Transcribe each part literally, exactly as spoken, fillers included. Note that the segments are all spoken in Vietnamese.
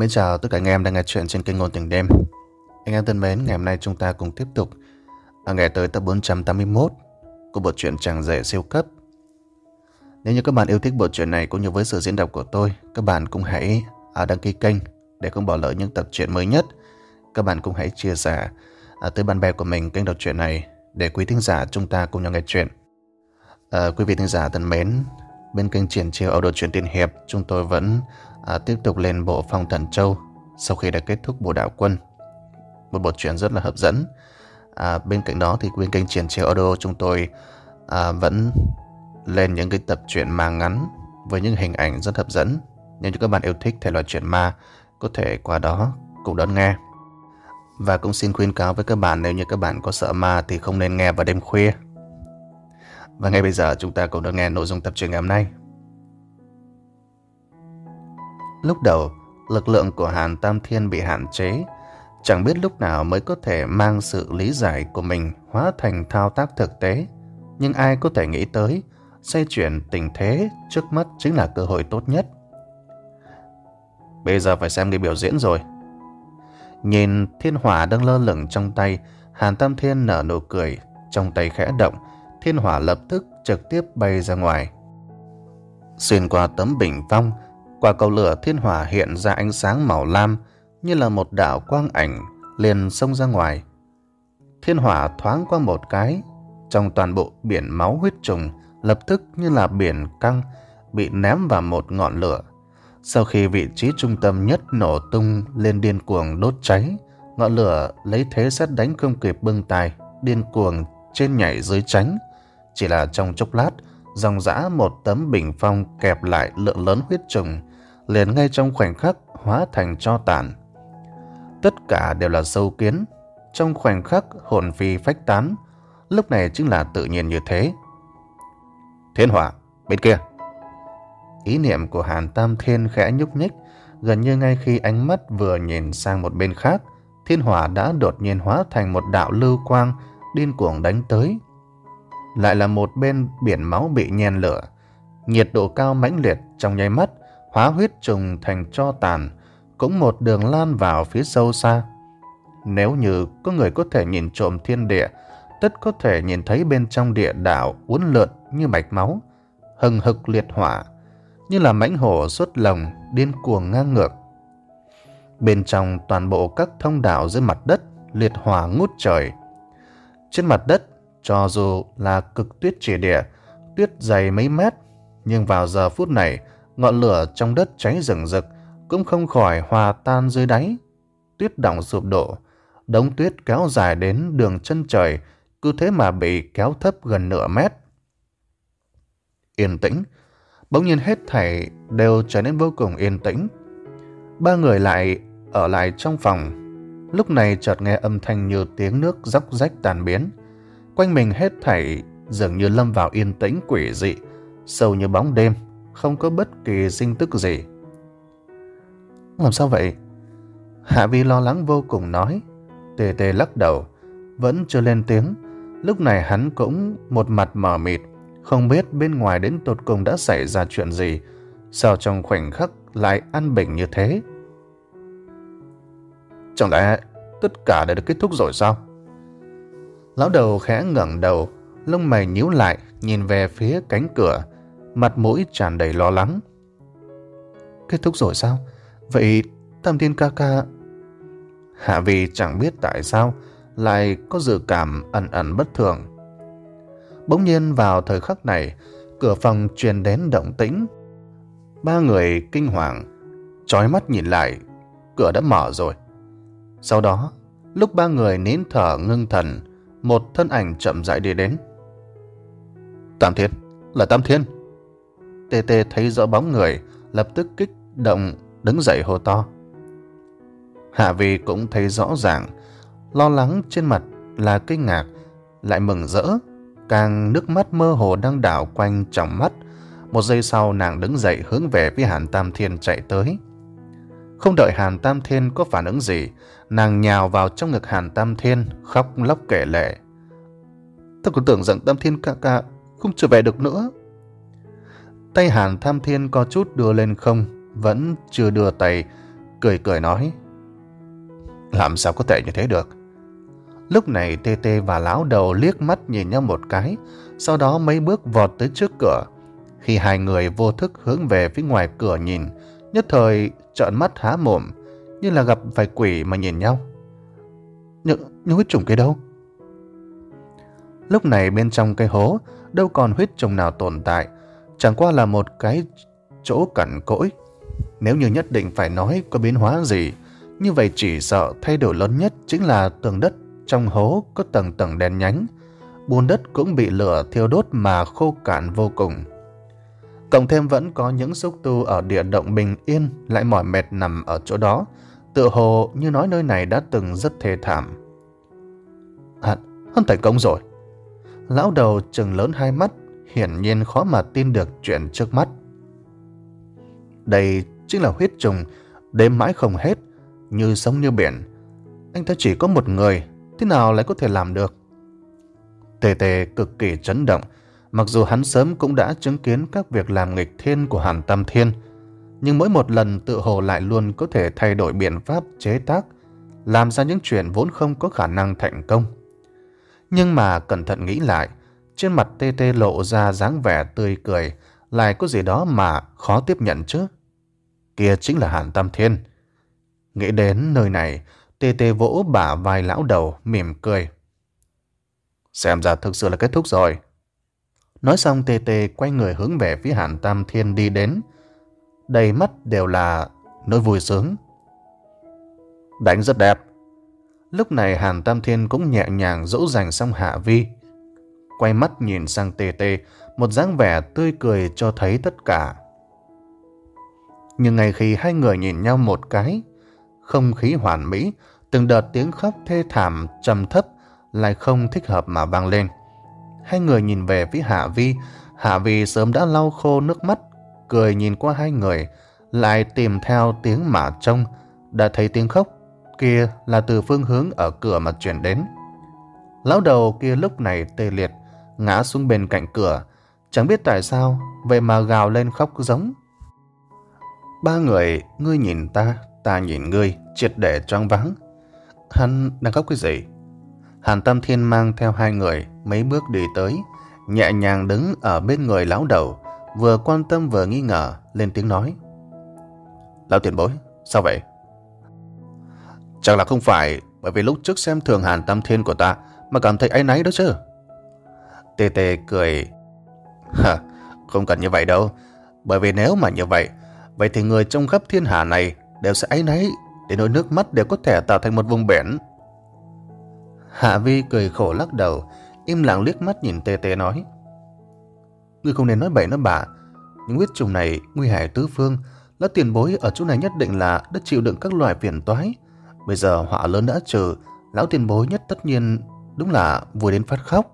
Mến chào tất cả anh em đang nghe chuyện trên kênh Ngôn Tình Đêm. Anh em thân mến, ngày hôm nay chúng ta cùng tiếp tục ở ngày tới tập bốn trăm tám mươi mốt của bộ truyện Chàng Rể Siêu Cấp. Nếu như các bạn yêu thích bộ truyện này cũng như với sự diễn đọc của tôi, các bạn cũng hãy đăng ký kênh để không bỏ lỡ những tập truyện mới nhất. Các bạn cũng hãy chia sẻ tới bạn bè của mình kênh đọc truyện này để quý thính giả chúng ta cùng nhau nghe chuyện. À, quý vị thính giả thân mến, bên kênh Triển Chiêu Audio Truyện Tiên Hiệp, chúng tôi vẫn à, tiếp tục lên bộ Phong Thần Châu sau khi đã kết thúc bộ Đạo Quân, một bộ truyện rất là hấp dẫn. À, bên cạnh đó thì bên kênh Triển Chiêu Audio chúng tôi à, vẫn lên những cái tập truyện ma ngắn với những hình ảnh rất hấp dẫn. Nếu như các bạn yêu thích thể loại truyện ma, có thể qua đó cùng đón nghe. Và cũng xin khuyên cáo với các bạn, nếu như các bạn có sợ ma thì không nên nghe vào đêm khuya. Và ngay bây giờ chúng ta cùng đón nghe nội dung tập truyện ngày hôm nay. Lúc đầu, lực lượng của Hàn Tam Thiên bị hạn chế, chẳng biết lúc nào mới có thể mang sự lý giải của mình hóa thành thao tác thực tế. Nhưng ai có thể nghĩ tới, xoay chuyển tình thế trước mắt chính là cơ hội tốt nhất. Bây giờ phải xem cái biểu diễn rồi. Nhìn thiên hỏa đang lơ lửng trong tay, Hàn Tam Thiên nở nụ cười, trong tay khẽ động, thiên hỏa lập tức trực tiếp bay ra ngoài. Xuyên qua tấm bình phong, quả cầu lửa thiên hỏa hiện ra ánh sáng màu lam như là một đạo quang ảnh liền xông ra ngoài. Thiên hỏa thoáng qua một cái, trong toàn bộ biển máu huyết trùng lập tức như là biển căng bị ném vào một ngọn lửa. Sau khi vị trí trung tâm nhất nổ tung lên điên cuồng đốt cháy, ngọn lửa lấy thế sét đánh không kịp bưng tay, điên cuồng trên nhảy dưới tránh. Chỉ là trong chốc lát, dòng dã một tấm bình phong kẹp lại lượng lớn huyết trùng liền ngay trong khoảnh khắc hóa thành tro tàn. Tất cả đều là sâu kiến, trong khoảnh khắc hồn phi phách tán. Lúc này chính là tự nhiên như thế. Thiên hỏa, bên kia. Ý niệm của Hàn Tam Thiên khẽ nhúc nhích, gần như ngay khi ánh mắt vừa nhìn sang một bên khác, thiên hỏa đã đột nhiên hóa thành một đạo lưu quang điên cuồng đánh tới. Lại là một bên biển máu bị nhen lửa, nhiệt độ cao mãnh liệt trong nháy mắt hóa huyết trùng thành tro tàn, cũng một đường lan vào phía sâu xa. Nếu như có người có thể nhìn trộm thiên địa, tất có thể nhìn thấy bên trong địa đạo uốn lượn như mạch máu, hừng hực liệt hỏa, như là mãnh hổ xuất lồng điên cuồng ngang ngược. Bên trong toàn bộ các thông đạo dưới mặt đất liệt hỏa ngút trời. Trên mặt đất, cho dù là cực tuyết chỉ địa, tuyết dày mấy mét, nhưng vào giờ phút này, ngọn lửa trong đất cháy rừng rực cũng không khỏi hòa tan dưới đáy. Tuyết đọng sụp đổ, đống tuyết kéo dài đến đường chân trời, cứ thế mà bị kéo thấp gần nửa mét. Yên tĩnh, bỗng nhiên hết thảy đều trở nên vô cùng yên tĩnh. Ba người lại ở lại trong phòng. Lúc này chợt nghe âm thanh như tiếng nước róc rách tan biến. Quanh mình hết thảy dường như lâm vào yên tĩnh quỷ dị, sâu như bóng đêm, không có bất kỳ sinh tức gì. Làm sao vậy? Hạ Vi lo lắng vô cùng nói. Tê Tê lắc đầu, vẫn chưa lên tiếng. Lúc này hắn cũng một mặt mờ mịt, không biết bên ngoài đến tột cùng đã xảy ra chuyện gì, sao trong khoảnh khắc lại an bình như thế. Chẳng lẽ tất cả đã được kết thúc rồi sao? Lão đầu khẽ ngẩng đầu, lông mày nhíu lại, nhìn về phía cánh cửa, mặt mũi tràn đầy lo lắng. Kết thúc rồi sao? Vậy Tam Thiên ca ca... Hạ Vi chẳng biết tại sao lại có dự cảm ẩn ẩn bất thường. Bỗng nhiên vào thời khắc này, cửa phòng truyền đến động tĩnh. Ba người kinh hoàng, chói mắt nhìn lại, cửa đã mở rồi. Sau đó, lúc ba người nín thở ngưng thần, một thân ảnh chậm rãi đi đến. Tam Thiên, là Tam Thiên. Tê Tê thấy rõ bóng người, lập tức kích động đứng dậy hô to. Hạ Vi cũng thấy rõ ràng, lo lắng trên mặt là kinh ngạc, lại mừng rỡ, càng nước mắt mơ hồ đang đảo quanh trong mắt. Một giây sau nàng đứng dậy hướng về phía Hàn Tam Thiên chạy tới. Không đợi Hàn Tam Thiên có phản ứng gì, nàng nhào vào trong ngực Hàn Tam Thiên, khóc lóc kể lể. Ta còn tưởng rằng Tam Thiên ca ca không trở về được nữa. Tay Hàn Tam Thiên có chút đưa lên không, vẫn chưa đưa tay, cười cười nói: Làm sao có thể như thế được? Lúc này Tê Tê và lão đầu liếc mắt nhìn nhau một cái, sau đó mấy bước vọt tới trước cửa. Khi hai người vô thức hướng về phía ngoài cửa nhìn, nhất thời trợn mắt há mồm, như là gặp phải quỷ mà nhìn nhau. Những, những huyết trùng kia đâu? Lúc này bên trong cái hố đâu còn huyết trùng nào tồn tại, chẳng qua là một cái chỗ cằn cỗi. Nếu như nhất định phải nói có biến hóa gì, như vậy chỉ sợ thay đổi lớn nhất chính là tường đất trong hố có tầng tầng đen nhánh, bùn đất cũng bị lửa thiêu đốt mà khô cạn vô cùng. Cộng thêm vẫn có những xúc tu ở địa động bình yên lại mỏi mệt nằm ở chỗ đó, tựa hồ như nói nơi này đã từng rất thê thảm. Hắn, hắn thành công rồi. Lão đầu trừng lớn hai mắt, hiển nhiên khó mà tin được chuyện trước mắt. Đây chính là huyết trùng, đếm mãi không hết, như sống như biển. Anh ta chỉ có một người, thế nào lại có thể làm được? Tê Tê cực kỳ chấn động, mặc dù hắn sớm cũng đã chứng kiến các việc làm nghịch thiên của Hàn Tam Thiên, nhưng mỗi một lần tự hồ lại luôn có thể thay đổi biện pháp chế tác, làm ra những chuyện vốn không có khả năng thành công. Nhưng mà cẩn thận nghĩ lại, trên mặt Tê Tê lộ ra dáng vẻ tươi cười, lại có gì đó mà khó tiếp nhận chứ. Kia chính là Hàn Tam Thiên. Nghĩ đến nơi này, Tê Tê vỗ bả vai lão đầu, mỉm cười. Xem ra thực sự là kết thúc rồi. Nói xong Tê Tê quay người hướng về phía Hàn Tam Thiên đi đến, đầy mắt đều là nỗi vui sướng. Đánh rất đẹp. Lúc này Hàn Tam Thiên cũng nhẹ nhàng dỗ dành xong Hạ Vi, quay mắt nhìn sang Tê Tê, một dáng vẻ tươi cười cho thấy tất cả. Nhưng ngay khi hai người nhìn nhau một cái, không khí hoàn mỹ, từng đợt tiếng khóc thê thảm trầm thấp lại không thích hợp mà vang lên. Hai người nhìn về phía Hạ Vi, Hạ Vi sớm đã lau khô nước mắt, cười nhìn qua hai người, lại tìm theo tiếng mà trông, đã thấy tiếng khóc kia là từ phương hướng ở cửa mà truyền đến. Lão đầu kia lúc này tê liệt, ngã xuống bên cạnh cửa, chẳng biết tại sao, vậy mà gào lên khóc giống. Ba người, ngươi nhìn ta, ta nhìn ngươi, triệt để choáng váng. Hắn đang khóc cái gì? Hàn Tam Thiên mang theo hai người mấy bước đi tới, nhẹ nhàng đứng ở bên người lão đầu, vừa quan tâm vừa nghi ngờ, lên tiếng nói. Lão tiền bối, sao vậy? Chắc là không phải bởi vì lúc trước xem thường Hàn Tam Thiên của ta mà cảm thấy áy náy đó chứ? Tê Tê cười. Hả, không cần như vậy đâu. Bởi vì nếu mà như vậy, vậy thì người trong khắp thiên hạ này đều sẽ áy náy, để nỗi nước mắt đều có thể tạo thành một vùng biển. Hạ Vi cười khổ lắc đầu, im lặng liếc mắt nhìn Tê Tê nói. Ngươi không nên nói bậy nói bạ, những huyết trùng này nguy hại tứ phương, lão tiền bối ở chỗ này nhất định là đã chịu đựng các loại phiền toái. Bây giờ họa lớn đã trừ, lão tiền bối nhất tất nhiên đúng là vui đến phát khóc.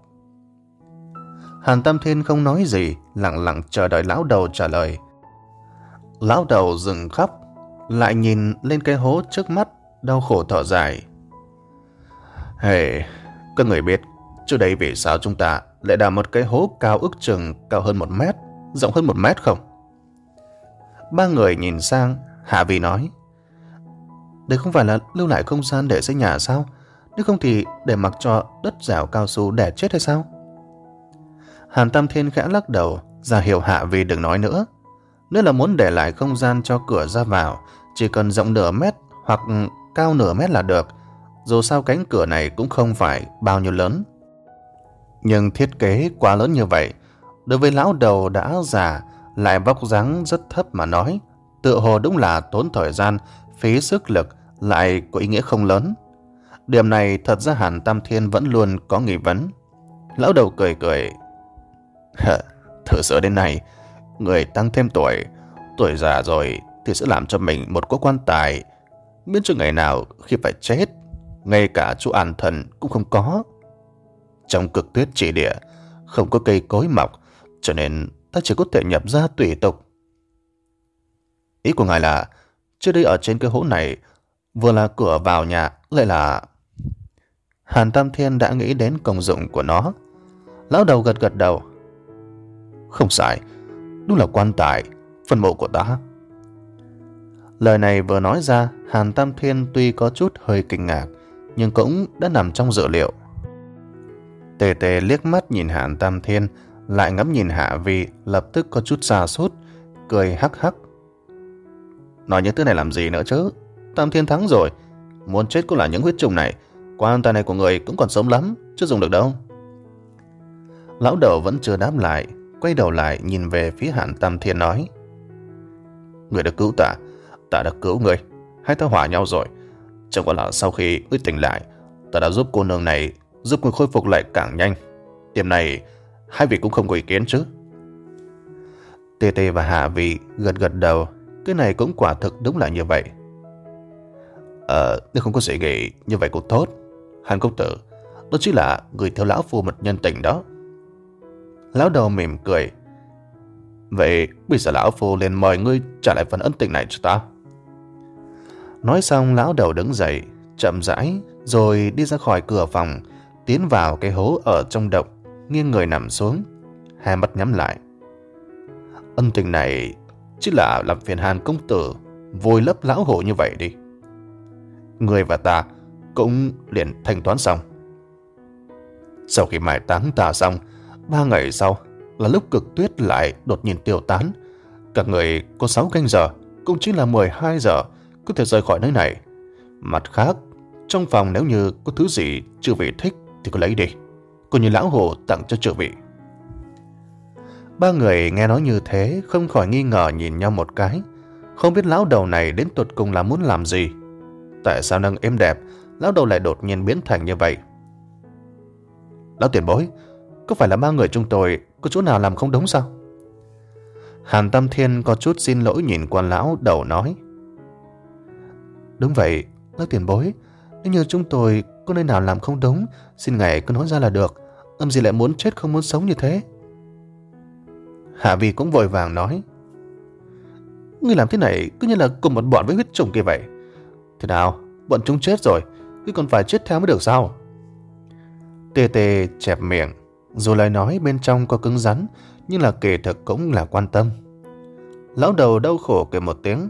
Hàn Tam Thiên không nói gì, lặng lặng chờ đợi lão đầu trả lời. Lão đầu dừng khóc, lại nhìn lên cái hố trước mắt, đau khổ thở dài. Hey, các người biết trước đây vì sao chúng ta lại đào một cái hố cao ước chừng cao hơn một mét, rộng hơn một mét không? Ba người nhìn sang, Hạ Vi nói. Đây không phải là lưu lại không gian để xây nhà sao? Nếu không thì để mặc cho đất rào cao su đẻ chết hay sao? Hàn Tam Thiên khẽ lắc đầu, ra hiệu Hạ Vi đừng nói nữa. Nếu là muốn để lại không gian cho cửa ra vào, chỉ cần rộng nửa mét hoặc cao nửa mét là được. Dù sao cánh cửa này cũng không phải bao nhiêu lớn. Nhưng thiết kế quá lớn như vậy, đối với lão đầu đã già lại vóc dáng rất thấp mà nói, tựa hồ đúng là tốn thời gian, phí sức lực, lại có ý nghĩa không lớn. Điểm này thật ra Hàn Tam Thiên vẫn luôn có nghi vấn. Lão đầu cười cười. Thử sửa đến này, người tăng thêm tuổi, tuổi già rồi thì sẽ làm cho mình một cố quan tài, miễn cho ngày nào khi phải chết, ngay cả chỗ an thần cũng không có. Trong cực tuyết chỉ địa, không có cây cối mọc, cho nên ta chỉ có thể nhập ra tùy tục. Ý của ngài là, trước đây ở trên cái hố này, vừa là cửa vào nhà, lại là... Hàn Tam Thiên đã nghĩ đến công dụng của nó. Lão đầu gật gật đầu. Không sai, đúng là quan tài, phần mộ của ta. Lời này vừa nói ra, Hàn Tam Thiên tuy có chút hơi kinh ngạc, nhưng cũng đã nằm trong dự liệu. Tề Tề liếc mắt nhìn Hàn Tam Thiên, lại ngắm nhìn Hạ Vi, lập tức có chút sa sút, cười hắc hắc. Nói những thứ này làm gì nữa chứ? Tam Thiên thắng rồi, muốn chết cũng là những huyết trùng này. Quan tài này của người cũng còn sớm lắm, chưa dùng được đâu. Lão đầu vẫn chưa đáp lại, quay đầu lại nhìn về phía Hàn Tam Thiên nói: Người đã cứu ta, ta đã cứu người, hai ta hòa nhau rồi. Chẳng qua là sau khi ngươi tỉnh lại, ta đã giúp cô nương này, giúp người khôi phục lại càng nhanh. Điểm này hai vị cũng không có ý kiến chứ? Tê Tê và Hạ Vi gật gật đầu. Cái này cũng quả thực đúng là như vậy. Ờ, nếu không có gì nghĩ như vậy cũng tốt. Hàn công tử, đó chỉ là người theo lão phu một nhân tình đó. Lão đầu mỉm cười. Vậy bây giờ lão phu liền mời ngươi trả lại phần ân tình này cho ta. Nói xong, lão đầu đứng dậy, chậm rãi rồi đi ra khỏi cửa phòng, tiến vào cái hố ở trong động, nghiêng người nằm xuống, hai mắt nhắm lại. Ân tình này chỉ là làm phiền Hàn công tử vùi lấp lão hổ như vậy đi. Người và ta cũng liền thanh toán xong. Sau khi mai táng ta xong, ba ngày sau là lúc cực tuyết lại đột nhiên tiêu tán. Các người có sáu canh giờ, cũng chỉ là mười hai giờ có thể rời khỏi nơi này. Mặt khác, trong phòng nếu như có thứ gì chư vị thích thì cứ lấy đi, coi như lão hồ tặng cho chư vị. Ba người nghe nói như thế không khỏi nghi ngờ nhìn nhau một cái, không biết lão đầu này đến tột cùng là muốn làm gì. Tại sao nâng êm đẹp, lão đầu lại đột nhiên biến thành như vậy? Lão tiền bối, có phải là ba người chúng tôi có chỗ nào làm không đúng sao? Hàn Tam Thiên có chút xin lỗi nhìn quan lão đầu nói. Đúng vậy, lão tiền bối, nếu như chúng tôi có nơi nào làm không đúng, xin ngài cứ nói ra là được. Làm gì lại muốn chết không muốn sống như thế? Hạ Vi cũng vội vàng nói. Ngươi làm thế này cứ như là cùng một bọn với huyết trùng kia vậy. Thế nào, bọn chúng chết rồi, ngươi còn phải chết theo mới được sao? Tê Tê chẹp miệng, dù lời nói bên trong có cứng rắn, nhưng là kỳ thực cũng là quan tâm. Lão đầu đau khổ cười một tiếng.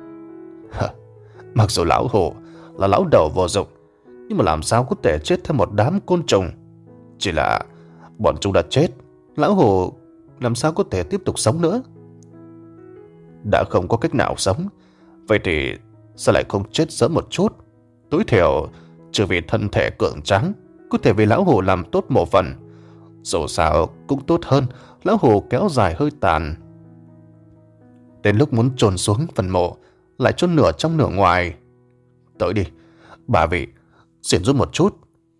Mặc dù lão hổ là lão đầu vô dụng, nhưng mà làm sao có thể chết theo một đám côn trùng? Chỉ là bọn chúng đã chết, lão hổ làm sao có thể tiếp tục sống nữa? Đã không có cách nào sống, vậy thì sao lại không chết sớm một chút? Tối thiểu trừ vì thân thể cường tráng, có thể vì lão hổ làm tốt một phần. Dù sao cũng tốt hơn lão hổ kéo dài hơi tàn. Đến lúc muốn chôn xuống phần mộ, lại chôn nửa trong nửa ngoài. Tới đi, bà vị, xin giúp một chút.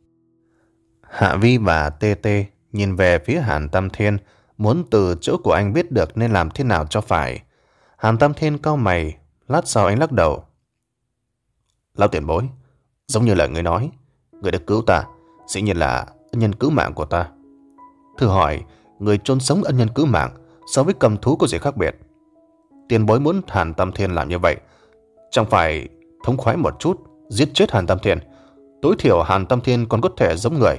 Hạ Vi và Tê Tê nhìn về phía Hàn Tam Thiên, muốn từ chỗ của anh biết được nên làm thế nào cho phải. Hàn Tam Thiên cau mày, lát sau anh lắc đầu. Lão tiền bối, giống như lời người nói, người đã cứu ta, dĩ nhiên là ân nhân cứu mạng của ta. Thử hỏi, người chôn sống ân nhân cứu mạng so với cầm thú có gì khác biệt? Tiền bối muốn Hàn Tam Thiên làm như vậy, chẳng phải thống khoái một chút, giết chết Hàn Tam Thiên, tối thiểu Hàn Tam Thiên còn có thể giống người.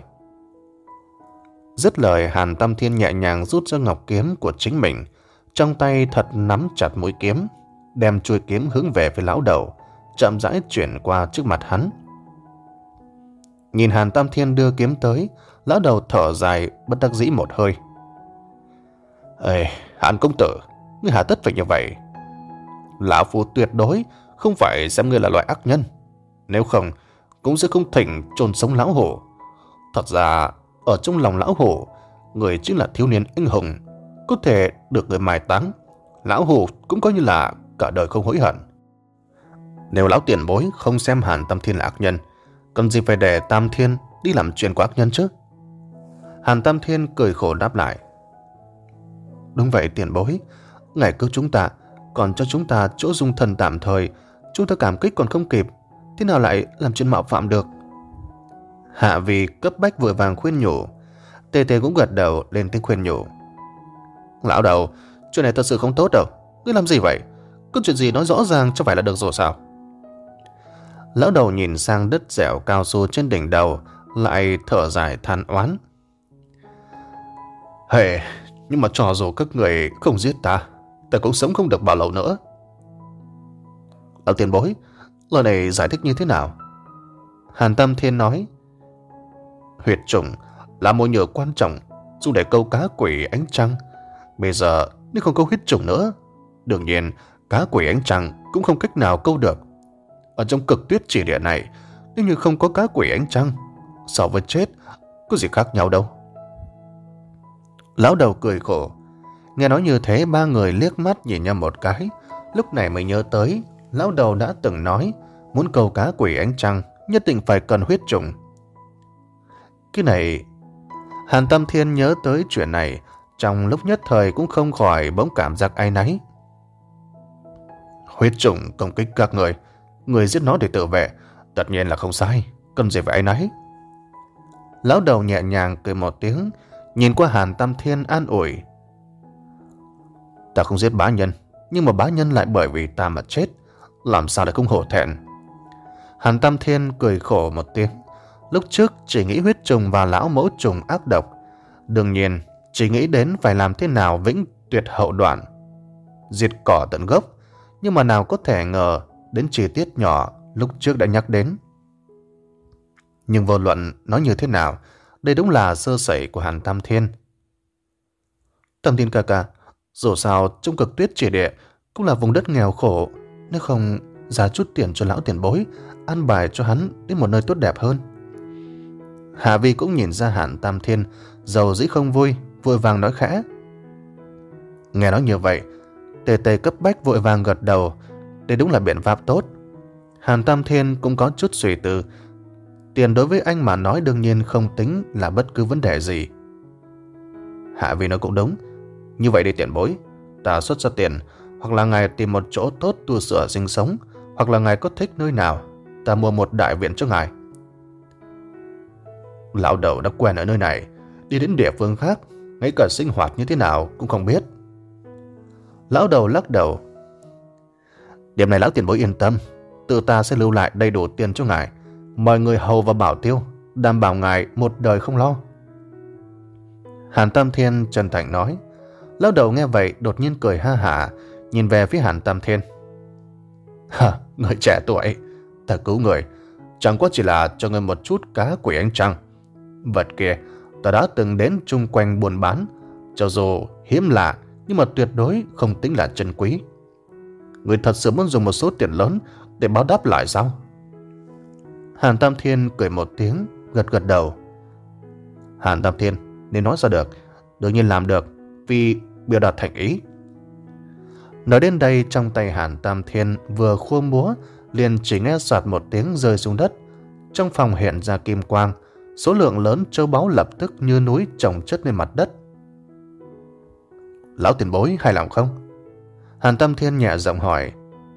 Dứt lời, Hàn Tam Thiên nhẹ nhàng rút ra ngọc kiếm của chính mình, trong tay thật nắm chặt mũi kiếm, đem chuôi kiếm hướng về phía lão đầu, chậm rãi chuyển qua trước mặt hắn. Nhìn Hàn Tam Thiên đưa kiếm tới, lão đầu thở dài bất đắc dĩ một hơi. Ê, Hàn công tử, ngươi hà tất phải như vậy? Lão phu tuyệt đối không phải xem ngươi là loại ác nhân, nếu không cũng sẽ không thỉnh chôn sống lão hổ. Thật ra ở trong lòng lão hổ, người chính là thiếu niên anh hùng, có thể được người mai táng. Lão hổ cũng coi như là cả đời không hối hận. Nếu lão tiền bối không xem Hàn Tam Thiên là ác nhân, cần gì phải để Tam Thiên đi làm chuyện của ác nhân chứ? Hàn Tam Thiên cười khổ đáp lại. Đúng vậy tiền bối, ngài cứu chúng ta, còn cho chúng ta chỗ dung thân tạm thời, chúng ta cảm kích còn không kịp, thế nào lại làm chuyện mạo phạm được? Hạ Vi cấp bách vội vàng khuyên nhủ. Tê Tê cũng gật đầu lên tiếng khuyên nhủ. Lão đầu, chuyện này thật sự không tốt đâu, ngươi làm gì vậy? Có chuyện gì nói rõ ràng cho phải là được rồi sao? Lão đầu nhìn sang đất dẻo cao su trên đỉnh đầu, lại thở dài than oán. Hề, nhưng mà cho dù các người không giết ta, ta cũng sống không được bao lâu nữa. Lão tiền bối, lời này giải thích như thế nào? Hàn Tam Thiên nói, huyệt trùng là mồi nhử quan trọng dùng để câu cá quỷ ánh trăng. Bây giờ nếu không câu huyết trùng nữa, đương nhiên cá quỷ ánh trăng cũng không cách nào câu được. Ở trong cực tuyết chỉ địa này, nếu như không có cá quỷ ánh trăng, so với chết có gì khác nhau đâu. Lão đầu cười khổ. Nghe nói như thế, ba người liếc mắt nhìn nhau một cái. Lúc này mới nhớ tới lão đầu đã từng nói muốn câu cá quỷ ánh trăng nhất định phải cần huyết trùng. Cái này, Hàn Tam Thiên nhớ tới chuyện này, trong lúc nhất thời cũng không khỏi bỗng cảm giác áy náy. Huyết trùng công kích các người, người giết nó để tự vệ, tất nhiên là không sai, cần gì phải áy náy. Lão đầu nhẹ nhàng cười một tiếng, nhìn qua Hàn Tam Thiên an ủi. Ta không giết bá nhân, nhưng mà bá nhân lại bởi vì ta mà chết, làm sao lại không hổ thẹn. Hàn Tam Thiên cười khổ một tiếng. Lúc trước chỉ nghĩ huyết trùng và lão mẫu trùng ác độc, đương nhiên chỉ nghĩ đến phải làm thế nào vĩnh tuyệt hậu đoạn, diệt cỏ tận gốc, nhưng mà nào có thể ngờ đến chi tiết nhỏ lúc trước đã nhắc đến. Nhưng vô luận nói như thế nào, đây đúng là sơ sẩy của Hàn Tam Thiên. Tam Thiên ca ca, dù sao trong cực tuyết chỉ địa cũng là vùng đất nghèo khổ, nếu không ra chút tiền cho lão tiền bối, an bài cho hắn đến một nơi tốt đẹp hơn. Hạ Vi cũng nhìn ra Hàn Tam Thiên dầu dĩ không vui, vội vàng nói khẽ. Nghe nói như vậy, Tề Tề cấp bách vội vàng gật đầu. Đây đúng là biện pháp tốt. Hàn Tam Thiên cũng có chút suy tư. Tiền đối với anh mà nói đương nhiên không tính là bất cứ vấn đề gì. Hạ Vi nói cũng đúng. Như vậy đi tiền bối, ta xuất ra tiền, hoặc là ngài tìm một chỗ tốt tu sửa sinh sống, hoặc là ngài có thích nơi nào, ta mua một đại viện cho ngài. Lão đầu đã quen ở nơi này, đi đến địa phương khác, ngay cả sinh hoạt như thế nào cũng không biết. Lão đầu lắc đầu. Điểm này lão tiền bối yên tâm, tự ta sẽ lưu lại đầy đủ tiền cho ngài, mời người hầu và bảo tiêu, đảm bảo ngài một đời không lo. Hàn Tam Thiên chân thành nói. Lão đầu nghe vậy đột nhiên cười ha hả, nhìn về phía Hàn Tam Thiên. Hả, người trẻ tuổi, ta cứu người, chẳng qua chỉ là cho người một chút cá quỷ ánh trăng. Vật kia ta đã từng đến chung quanh buôn bán, cho dù hiếm lạ nhưng mà tuyệt đối không tính là chân quý. Người thật sự muốn dùng một số tiền lớn để báo đáp lại sao? Hàn Tam Thiên cười một tiếng, gật gật đầu. Hàn Tam Thiên, nếu nói ra được, đương nhiên làm được, vì biểu đạt thành ý. Nói đến đây, trong tay Hàn Tam Thiên vừa khua múa, liền chỉ nghe soạt một tiếng rơi xuống đất. Trong phòng hiện ra kim quang, số lượng lớn châu báu lập tức như núi chồng chất lên mặt đất. Lão tiền bối hài lòng không? Hàn Tam Thiên nhẹ giọng hỏi.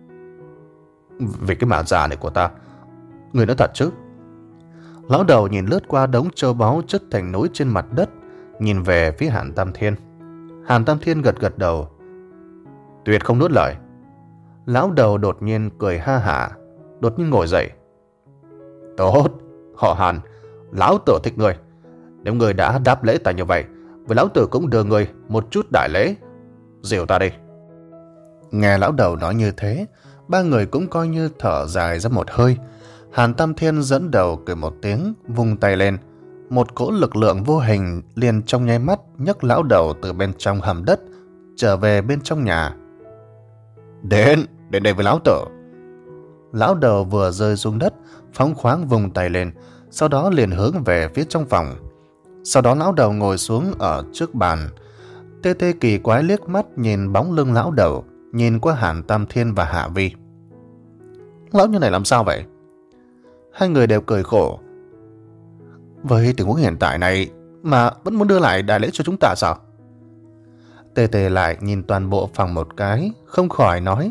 Vì cái mã già này của ta, người nói thật chứ? Lão đầu nhìn lướt qua đống châu báu chất thành núi trên mặt đất, nhìn về phía Hàn Tam Thiên. Hàn Tam Thiên gật gật đầu. Tuyệt không nuốt lời. Lão đầu đột nhiên cười ha hả, đột nhiên ngồi dậy. Tốt, họ Hàn, lão tử thích người. Nếu người đã đáp lễ ta như vậy, vậy lão tử cũng đưa người một chút đại lễ. Dìu ta đi. Nghe lão đầu nói như thế, ba người cũng coi như thở dài ra một hơi. Hàn Tam Thiên dẫn đầu cười một tiếng, vung tay lên. Một cỗ lực lượng vô hình liền trong nháy mắt nhấc lão đầu từ bên trong hầm đất trở về bên trong nhà. Đến, đến đây với lão tử. Lão đầu vừa rơi xuống đất, phóng khoáng vung tay lên, sau đó liền hướng về phía trong phòng. Sau đó lão đầu ngồi xuống ở trước bàn. Tê Tê kỳ quái liếc mắt nhìn bóng lưng lão đầu, nhìn qua Hàn Tam Thiên và Hạ Vi. Lão như này làm sao vậy? Hai người đều cười khổ. Với tình huống hiện tại này mà vẫn muốn đưa lại đại lễ cho chúng ta sao? Tê Tê lại nhìn toàn bộ phòng một cái, không khỏi nói.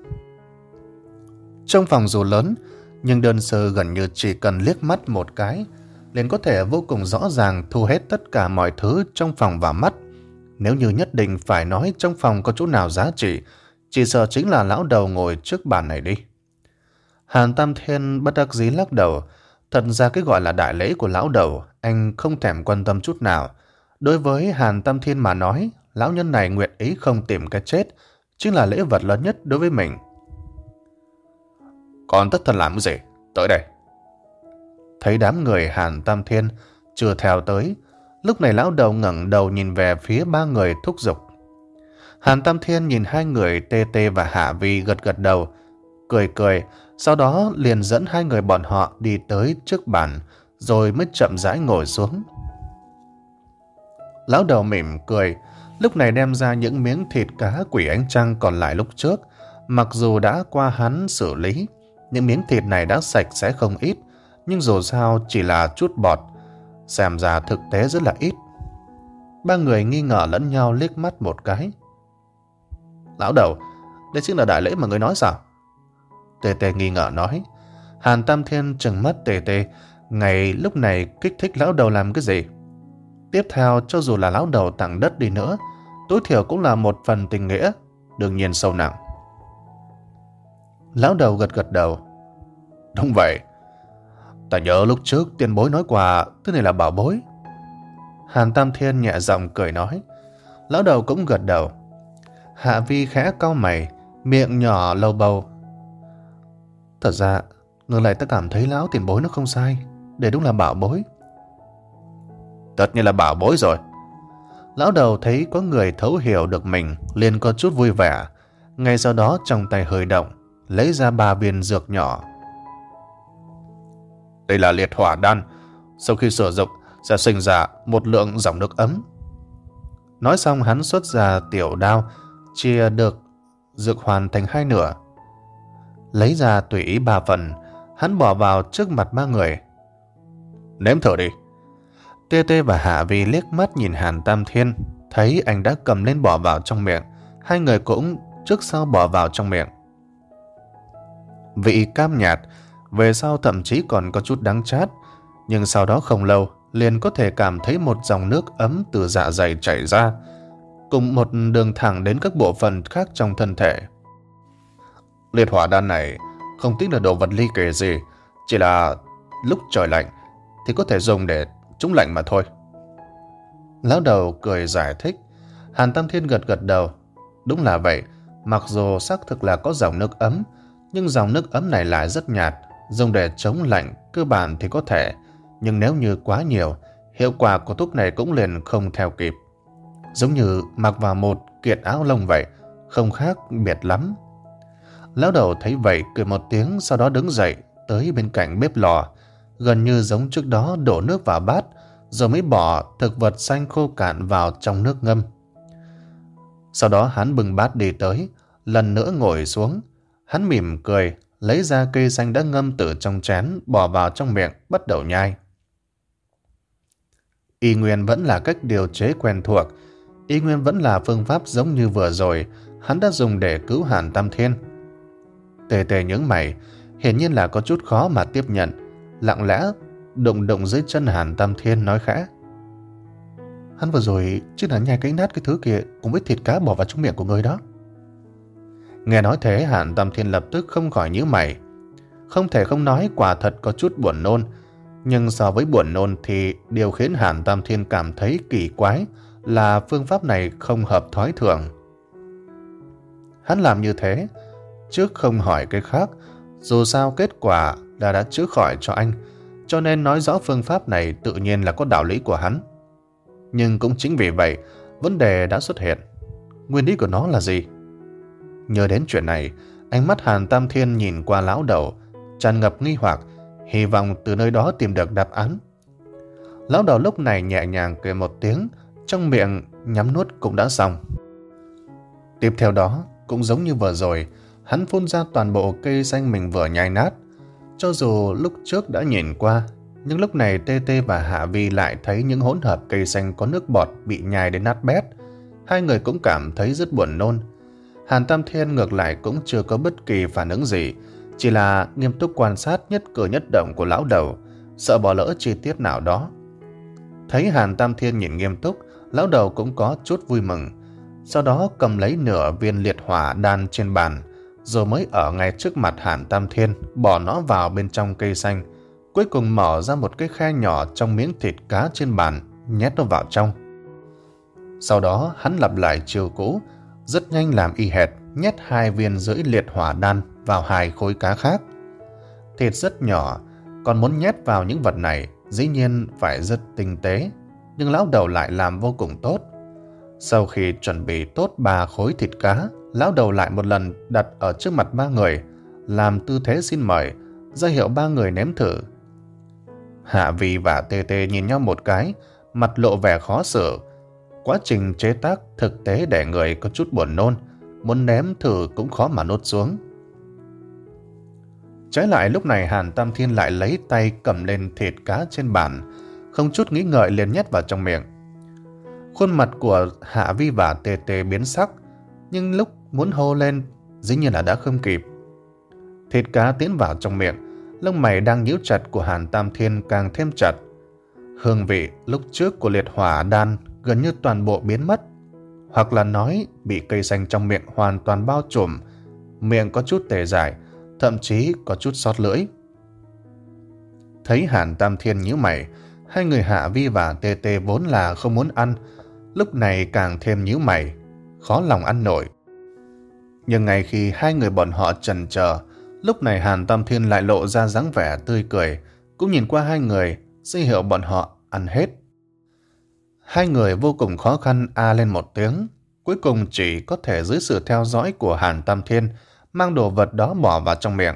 Trong phòng dù lớn, nhưng đơn sơ gần như chỉ cần liếc mắt một cái, liền có thể vô cùng rõ ràng thu hết tất cả mọi thứ trong phòng vào mắt. Nếu như nhất định phải nói trong phòng có chỗ nào giá trị, chỉ sợ chính là lão đầu ngồi trước bàn này đi. Hàn Tam Thiên bất đắc dĩ lắc đầu. Thật ra cái gọi là đại lễ của lão đầu, anh không thèm quan tâm chút nào. Đối với Hàn Tam Thiên mà nói, lão nhân này nguyện ý không tìm cái chết, chính là lễ vật lớn nhất đối với mình. Còn thất thần làm cái gì? Tới đây. Thấy đám người Hàn Tam Thiên chưa theo tới, lúc này lão đầu ngẩng đầu nhìn về phía ba người thúc giục. Hàn Tam Thiên nhìn hai người Tê Tê và Hạ Vi gật gật đầu, cười cười, sau đó liền dẫn hai người bọn họ đi tới trước bàn, rồi mới chậm rãi ngồi xuống. Lão đầu mỉm cười, lúc này đem ra những miếng thịt cá quỷ ánh trăng còn lại lúc trước. Mặc dù đã qua hắn xử lý, những miếng thịt này đã sạch sẽ không ít, nhưng dù sao chỉ là chút bọt, xem ra thực tế rất là ít. Ba người nghi ngờ lẫn nhau liếc mắt một cái. Lão đầu, đây chính là đại lễ mà người nói sao? Tê Tê nghi ngờ nói. Hàn Tam Thiên trừng mắt Tê Tê, ngày lúc này kích thích lão đầu làm cái gì? Tiếp theo, cho dù là lão đầu tặng đất đi nữa, tối thiểu cũng là một phần tình nghĩa, đương nhiên sâu nặng. Lão đầu gật gật đầu. Đúng vậy. Ta nhớ lúc trước tiền bối nói qua thứ này là bảo bối. Hàn Tam Thiên nhẹ giọng cười nói. Lão đầu cũng gật đầu. Hạ Vi khẽ cau mày, miệng nhỏ lầu bầu. Thật ra, ngược lại ta cảm thấy lão tiền bối nó không sai, để đúng là bảo bối. Tất nhiên là bảo bối rồi. Lão đầu thấy có người thấu hiểu được mình, liền có chút vui vẻ. Ngay sau đó trong tay hơi động, lấy ra ba viên dược nhỏ. Đây là liệt hỏa đan, sau khi sử dụng sẽ sinh ra một lượng dòng nước ấm. Nói xong hắn xuất ra tiểu đao, chia được dược hoàn thành hai nửa. Lấy ra tùy ý ba phần, hắn bỏ vào trước mặt ba người. Nếm thử đi. Tê Tê và Hạ Vi liếc mắt nhìn Hàn Tam Thiên, thấy anh đã cầm lên bỏ vào trong miệng, hai người cũng trước sau bỏ vào trong miệng. Vị cam nhạt, về sau thậm chí còn có chút đắng chát, nhưng sau đó không lâu liền có thể cảm thấy một dòng nước ấm từ dạ dày chảy ra, cùng một đường thẳng đến các bộ phận khác trong thân thể. Liệt hỏa đan này không tính là đồ vật ly kỳ gì, chỉ là lúc trời lạnh thì có thể dùng để chống lạnh mà thôi. Lão đầu cười giải thích. Hàn Tam Thiên gật gật đầu. Đúng là vậy, mặc dù xác thực là có dòng nước ấm, nhưng dòng nước ấm này lại rất nhạt, dùng để chống lạnh cơ bản thì có thể, nhưng nếu như quá nhiều, hiệu quả của thuốc này cũng liền không theo kịp. Giống như mặc vào một kiện áo lông vậy, không khác biệt lắm. Lão đầu thấy vậy cười một tiếng, sau đó đứng dậy tới bên cạnh bếp lò, gần như giống trước đó đổ nước vào bát, rồi mới bỏ thực vật xanh khô cạn vào trong nước ngâm. Sau đó hắn bưng bát đi tới, lần nữa ngồi xuống. Hắn mỉm cười, lấy ra cây xanh đã ngâm từ trong chén, bỏ vào trong miệng, bắt đầu nhai. Y nguyên vẫn là cách điều chế quen thuộc, y nguyên vẫn là phương pháp giống như vừa rồi hắn đã dùng để cứu Hàn Tam Thiên. Tê Tê nhướng mày, hiển nhiên là có chút khó mà tiếp nhận, lặng lẽ đụng đụng dưới chân Hàn Tam Thiên nói khẽ. Hắn vừa rồi chứ là nhai cái nát cái thứ kia cùng với thịt cá bỏ vào trong miệng của người đó. Nghe nói thế, Hàn Tam Thiên lập tức không khỏi nhíu mày. Không thể không nói quả thật có chút buồn nôn, nhưng so với buồn nôn thì điều khiến Hàn Tam Thiên cảm thấy kỳ quái là phương pháp này không hợp thói thường. Hắn làm như thế trước không hỏi cái khác, dù sao kết quả là đã chữa khỏi cho anh, cho nên nói rõ phương pháp này tự nhiên là có đạo lý của hắn. Nhưng cũng chính vì vậy, vấn đề đã xuất hiện. Nguyên lý của nó là gì? Nhớ đến chuyện này, ánh mắt Hàn Tam Thiên nhìn qua lão đầu, tràn ngập nghi hoặc, hy vọng từ nơi đó tìm được đáp án. Lão đầu lúc này nhẹ nhàng cười một tiếng, trong miệng nhắm nuốt cũng đã xong. Tiếp theo đó, cũng giống như vừa rồi, hắn phun ra toàn bộ cây xanh mình vừa nhai nát. Cho dù lúc trước đã nhìn qua, nhưng lúc này Tê Tê và Hạ Vi lại thấy những hỗn hợp cây xanh có nước bọt bị nhai đến nát bét. Hai người cũng cảm thấy rất buồn nôn. Hàn Tam Thiên ngược lại cũng chưa có bất kỳ phản ứng gì, chỉ là nghiêm túc quan sát nhất cử nhất động của lão đầu, sợ bỏ lỡ chi tiết nào đó. Thấy Hàn Tam Thiên nhìn nghiêm túc, lão đầu cũng có chút vui mừng. Sau đó cầm lấy nửa viên liệt hỏa đan trên bàn, rồi mới ở ngay trước mặt Hàn Tam Thiên bỏ nó vào bên trong cây xanh, cuối cùng mở ra một cái khe nhỏ trong miếng thịt cá trên bàn, nhét nó vào trong. Sau đó hắn lặp lại chiêu cũ, rất nhanh làm y hệt, nhét hai viên rưỡi liệt hỏa đan vào hai khối cá khác. thịt rất nhỏ, còn muốn nhét vào những vật này dĩ nhiên phải rất tinh tế, nhưng lão đầu lại làm vô cùng tốt. Sau khi chuẩn bị tốt ba khối thịt cá, lão đầu lại một lần đặt ở trước mặt ba người, làm tư thế xin mời, ra hiệu ba người nếm thử. Hạ Vi và Tê Tê nhìn nhau một cái, mặt lộ vẻ khó xử. Quá trình chế tác thực tế để người có chút buồn nôn, muốn nếm thử cũng khó mà nuốt xuống. Trái lại lúc này Hàn Tam Thiên lại lấy tay cầm lên thịt cá trên bàn, không chút nghĩ ngợi liền nhét vào trong miệng. Khuôn mặt của Hạ Vi và Tê Tê biến sắc, nhưng lúc muốn hô lên dĩ nhiên là đã không kịp. Thịt cá tiến vào trong miệng, lông mày đang nhíu chặt của Hàn Tam Thiên càng thêm chặt. Hương vị lúc trước của liệt hỏa đan gần như toàn bộ biến mất, hoặc là nói bị cây xanh trong miệng hoàn toàn bao trùm, miệng có chút tê dại, thậm chí có chút xót lưỡi. Thấy Hàn Tam Thiên nhíu mày, hai người Hạ Vi và Tê Tê vốn là không muốn ăn, lúc này càng thêm nhíu mày, khó lòng ăn nổi. Nhưng ngay khi hai người bọn họ chần chờ, lúc này Hàn Tam Thiên lại lộ ra dáng vẻ tươi cười, cũng nhìn qua hai người, ra hiệu bọn họ ăn hết. Hai người vô cùng khó khăn a lên một tiếng, cuối cùng chỉ có thể dưới sự theo dõi của Hàn Tam Thiên mang đồ vật đó bỏ vào trong miệng.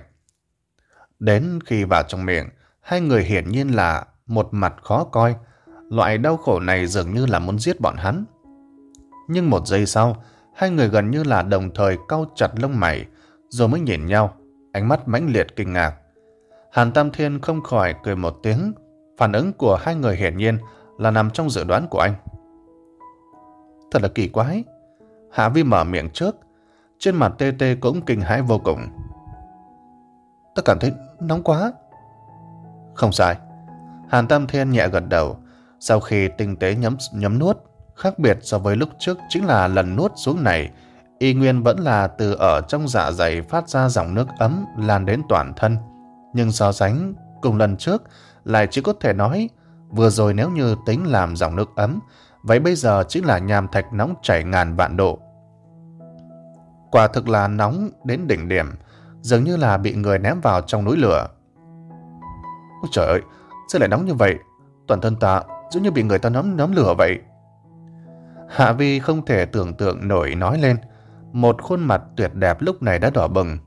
Đến khi vào trong miệng, hai người hiển nhiên là một mặt khó coi, loại đau khổ này dường như là muốn giết bọn hắn. Nhưng một giây sau, hai người gần như là đồng thời cau chặt lông mày, rồi mới nhìn nhau, ánh mắt mãnh liệt kinh ngạc. Hàn Tam Thiên không khỏi cười một tiếng, phản ứng của hai người hiển nhiên là nằm trong dự đoán của anh. Thật là kỳ quái. Hạ Vi mở miệng trước, trên mặt Tê Tê cũng kinh hãi vô cùng. Tôi cảm thấy nóng quá. Không sai. Hàn Tam Thiên nhẹ gật đầu, sau khi tinh tế nhấm, nhấm nuốt. Khác biệt so với lúc trước chính là lần nuốt xuống này, y nguyên vẫn là từ ở trong dạ dày phát ra dòng nước ấm lan đến toàn thân. Nhưng so sánh cùng lần trước lại chỉ có thể nói vừa rồi nếu như tính làm dòng nước ấm, vậy bây giờ chính là nham thạch nóng chảy ngàn vạn độ. Quả thực là nóng đến đỉnh điểm, dường như là bị người ném vào trong núi lửa. Ôi trời ơi, sao lại nóng như vậy? Toàn thân ta giống như bị người ta nóng nóng lửa vậy. Hạ Vi không thể tưởng tượng nổi nói lên, một khuôn mặt tuyệt đẹp lúc này đã đỏ bừng.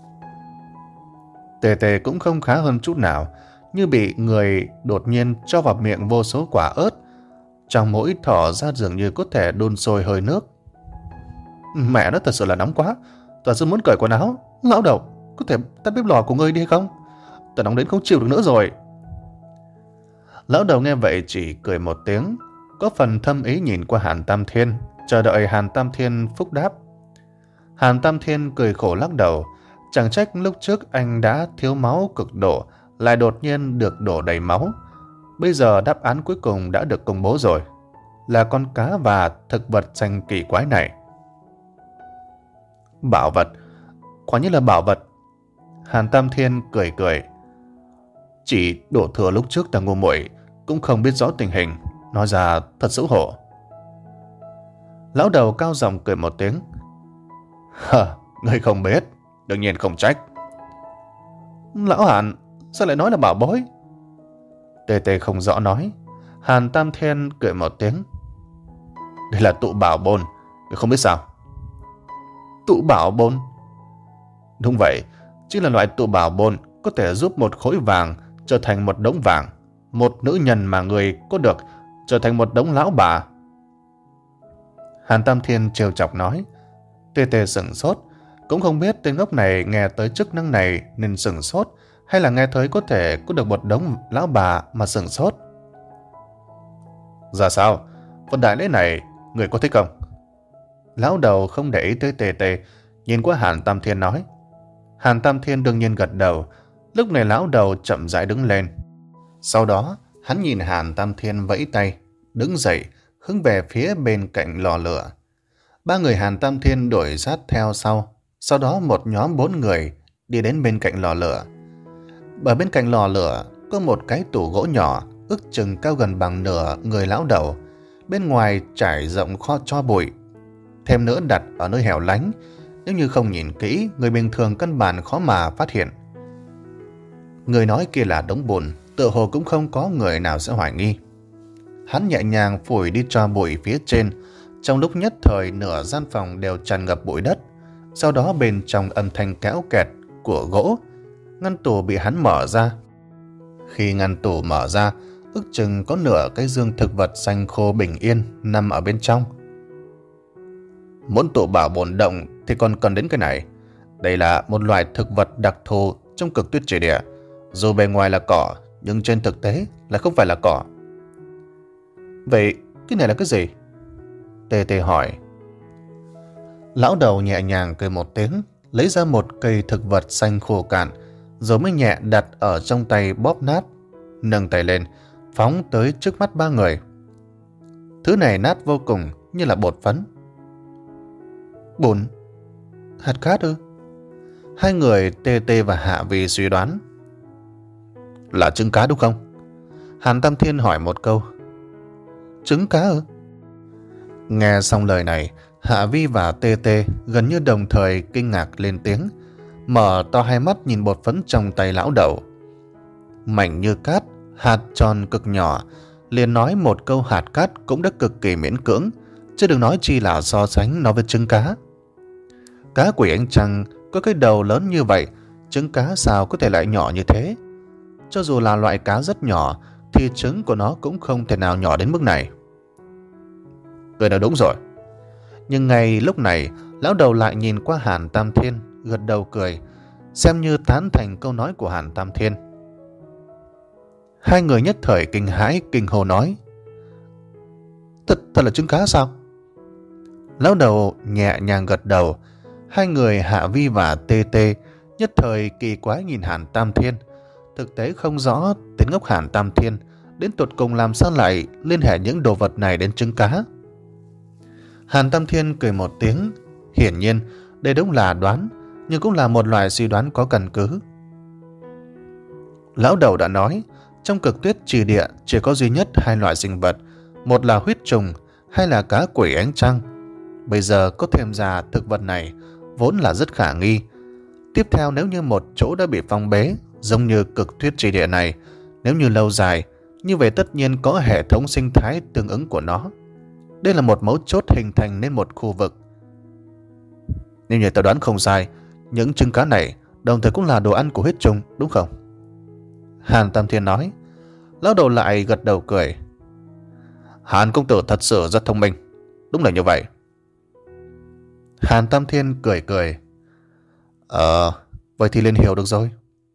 Tê Tê cũng không khá hơn chút nào, như bị người đột nhiên cho vào miệng vô số quả ớt, trong mỗi thỏ ra dường như có thể đun sôi hơi nước. Mẹ nó thật sự là nóng quá, toàn sự muốn cởi quần áo. Lão đầu, có thể tắt bếp lò của ngươi đi hay không? Ta nóng đến không chịu được nữa rồi. Lão đầu nghe vậy chỉ cười một tiếng, có phần thâm ý nhìn qua Hàn Tam Thiên, chờ đợi Hàn Tam Thiên phúc đáp. Hàn Tam Thiên cười khổ lắc đầu, chẳng trách lúc trước anh đã thiếu máu cực độ, lại đột nhiên được đổ đầy máu. Bây giờ đáp án cuối cùng đã được công bố rồi, là con cá và thực vật xanh kỳ quái này. Bảo vật, quả như là bảo vật. Hàn Tam Thiên cười cười. Chỉ đổ thừa lúc trước ta ngu muội, cũng không biết rõ tình hình, nói ra thật xấu hổ. Lão đầu cao giọng cười một tiếng. Hờ, ngươi không biết, đương nhiên không trách. Lão Hàn, sao lại nói là bảo bối? Tê Tê không rõ nói. Hàn Tam Thiên cười một tiếng. Đây là tụ bảo bôn, ngươi không biết sao? Tụ bảo bôn? Đúng vậy, chính là loại tụ bảo bôn có thể giúp một khối vàng trở thành một đống vàng, một nữ nhân mà người có được trở thành một đống lão bà. Hàn Tam Thiên trêu chọc nói. Tê Tê sửng sốt, cũng không biết tên ngốc này nghe tới chức năng này nên sửng sốt, hay là nghe thấy có thể có được một đống lão bà mà sửng sốt. Ra sao? Phần đại lễ này người có thích không? Lão đầu không để ý tới Tê Tê, nhìn qua Hàn Tam Thiên nói. Hàn Tam Thiên đương nhiên gật đầu. Lúc này lão đầu chậm rãi đứng lên. Sau đó hắn nhìn Hàn Tam Thiên vẫy tay, đứng dậy, hướng về phía bên cạnh lò lửa. Ba người Hàn Tam Thiên đuổi sát theo sau. Sau đó một nhóm bốn người đi đến bên cạnh lò lửa. Ở bên cạnh lò lửa có một cái tủ gỗ nhỏ, ước chừng cao gần bằng nửa người lão đầu. Bên ngoài trải rộng kho tro bụi, thêm nữa đặt ở nơi hẻo lánh, nếu như không nhìn kỹ, người bình thường căn bản khó mà phát hiện. Người nói kia là đống bùn, tựa hồ cũng không có người nào sẽ hoài nghi. Hắn nhẹ nhàng phủi đi tro bụi phía trên, trong lúc nhất thời nửa gian phòng đều tràn ngập bụi đất. Sau đó bên trong âm thanh kéo kẹt của gỗ, ngăn tủ bị hắn mở ra. Khi ngăn tủ mở ra, ước chừng có nửa cái dương thực vật xanh khô bình yên nằm ở bên trong. Muốn tụ bảo bổn động thì còn cần đến cái này. Đây là một loài thực vật đặc thù trong Cực Tuyết Chỉ Địa. Dù bề ngoài là cỏ, nhưng trên thực tế là không phải là cỏ. Vậy cái này là cái gì? Tê Tê hỏi. Lão đầu nhẹ nhàng cười một tiếng, lấy ra một cây thực vật xanh khô cạn, rồi mới nhẹ đặt ở trong tay bóp nát, nâng tay lên, phóng tới trước mắt ba người. Thứ này nát vô cùng, như là bột phấn. Bùn? Hạt cát ư? Hai người Tê Tê và Hạ Vi suy đoán. Là trứng cá đúng không? Hàn Tam Thiên hỏi một câu. Trứng cá ư? Nghe xong lời này, Hạ Vi và Tê Tê gần như đồng thời kinh ngạc lên tiếng, mở to hai mắt nhìn bột phấn trong tay lão đầu. Mảnh như cát, hạt tròn cực nhỏ, liền nói một câu hạt cát cũng đã cực kỳ miễn cưỡng, chứ đừng nói chi là so sánh nó với trứng cá. Cá quỷ ánh trăng có cái đầu lớn như vậy, trứng cá sao có thể lại nhỏ như thế? Cho dù là loại cá rất nhỏ, thì trứng của nó cũng không thể nào nhỏ đến mức này. Người nói đúng rồi. Nhưng ngay lúc này, lão đầu lại nhìn qua Hàn Tam Thiên, gật đầu cười, xem như tán thành câu nói của Hàn Tam Thiên. Hai người nhất thời kinh hãi, kinh hô nói. Thật, thật là trứng cá sao? Lão đầu nhẹ nhàng gật đầu. Hai người Hạ Vi và Tê Tê nhất thời kỳ quái nhìn Hàn Tam Thiên, thực tế không rõ tên ngốc Hàn Tam Thiên đến tột cùng làm sao lại liên hệ những đồ vật này đến trứng cá. Hàn Tam Thiên cười một tiếng, hiển nhiên đây đúng là đoán, nhưng cũng là một loại suy đoán có căn cứ. Lão đầu đã nói, trong Cực Tuyết Chỉ Địa chỉ có duy nhất hai loại sinh vật, một là huyết trùng, hai là cá quỷ ánh trăng. Bây giờ có thêm ra thực vật này vốn là rất khả nghi. Tiếp theo, nếu như một chỗ đã bị phong bế, giống như Cực Tuyết Chỉ Địa này, nếu như lâu dài, như vậy tất nhiên có hệ thống sinh thái tương ứng của nó. Đây là một mấu chốt hình thành nên một khu vực. Nếu như tao đoán không sai, những trứng cá này đồng thời cũng là đồ ăn của huyết trùng, đúng không? Hàn Tam Thiên nói. Lão đầu lại gật đầu cười. Hàn công tử thật sự rất thông minh. Đúng là như vậy. Hàn Tam Thiên cười cười. Ờ, vậy thì liền hiểu được rồi.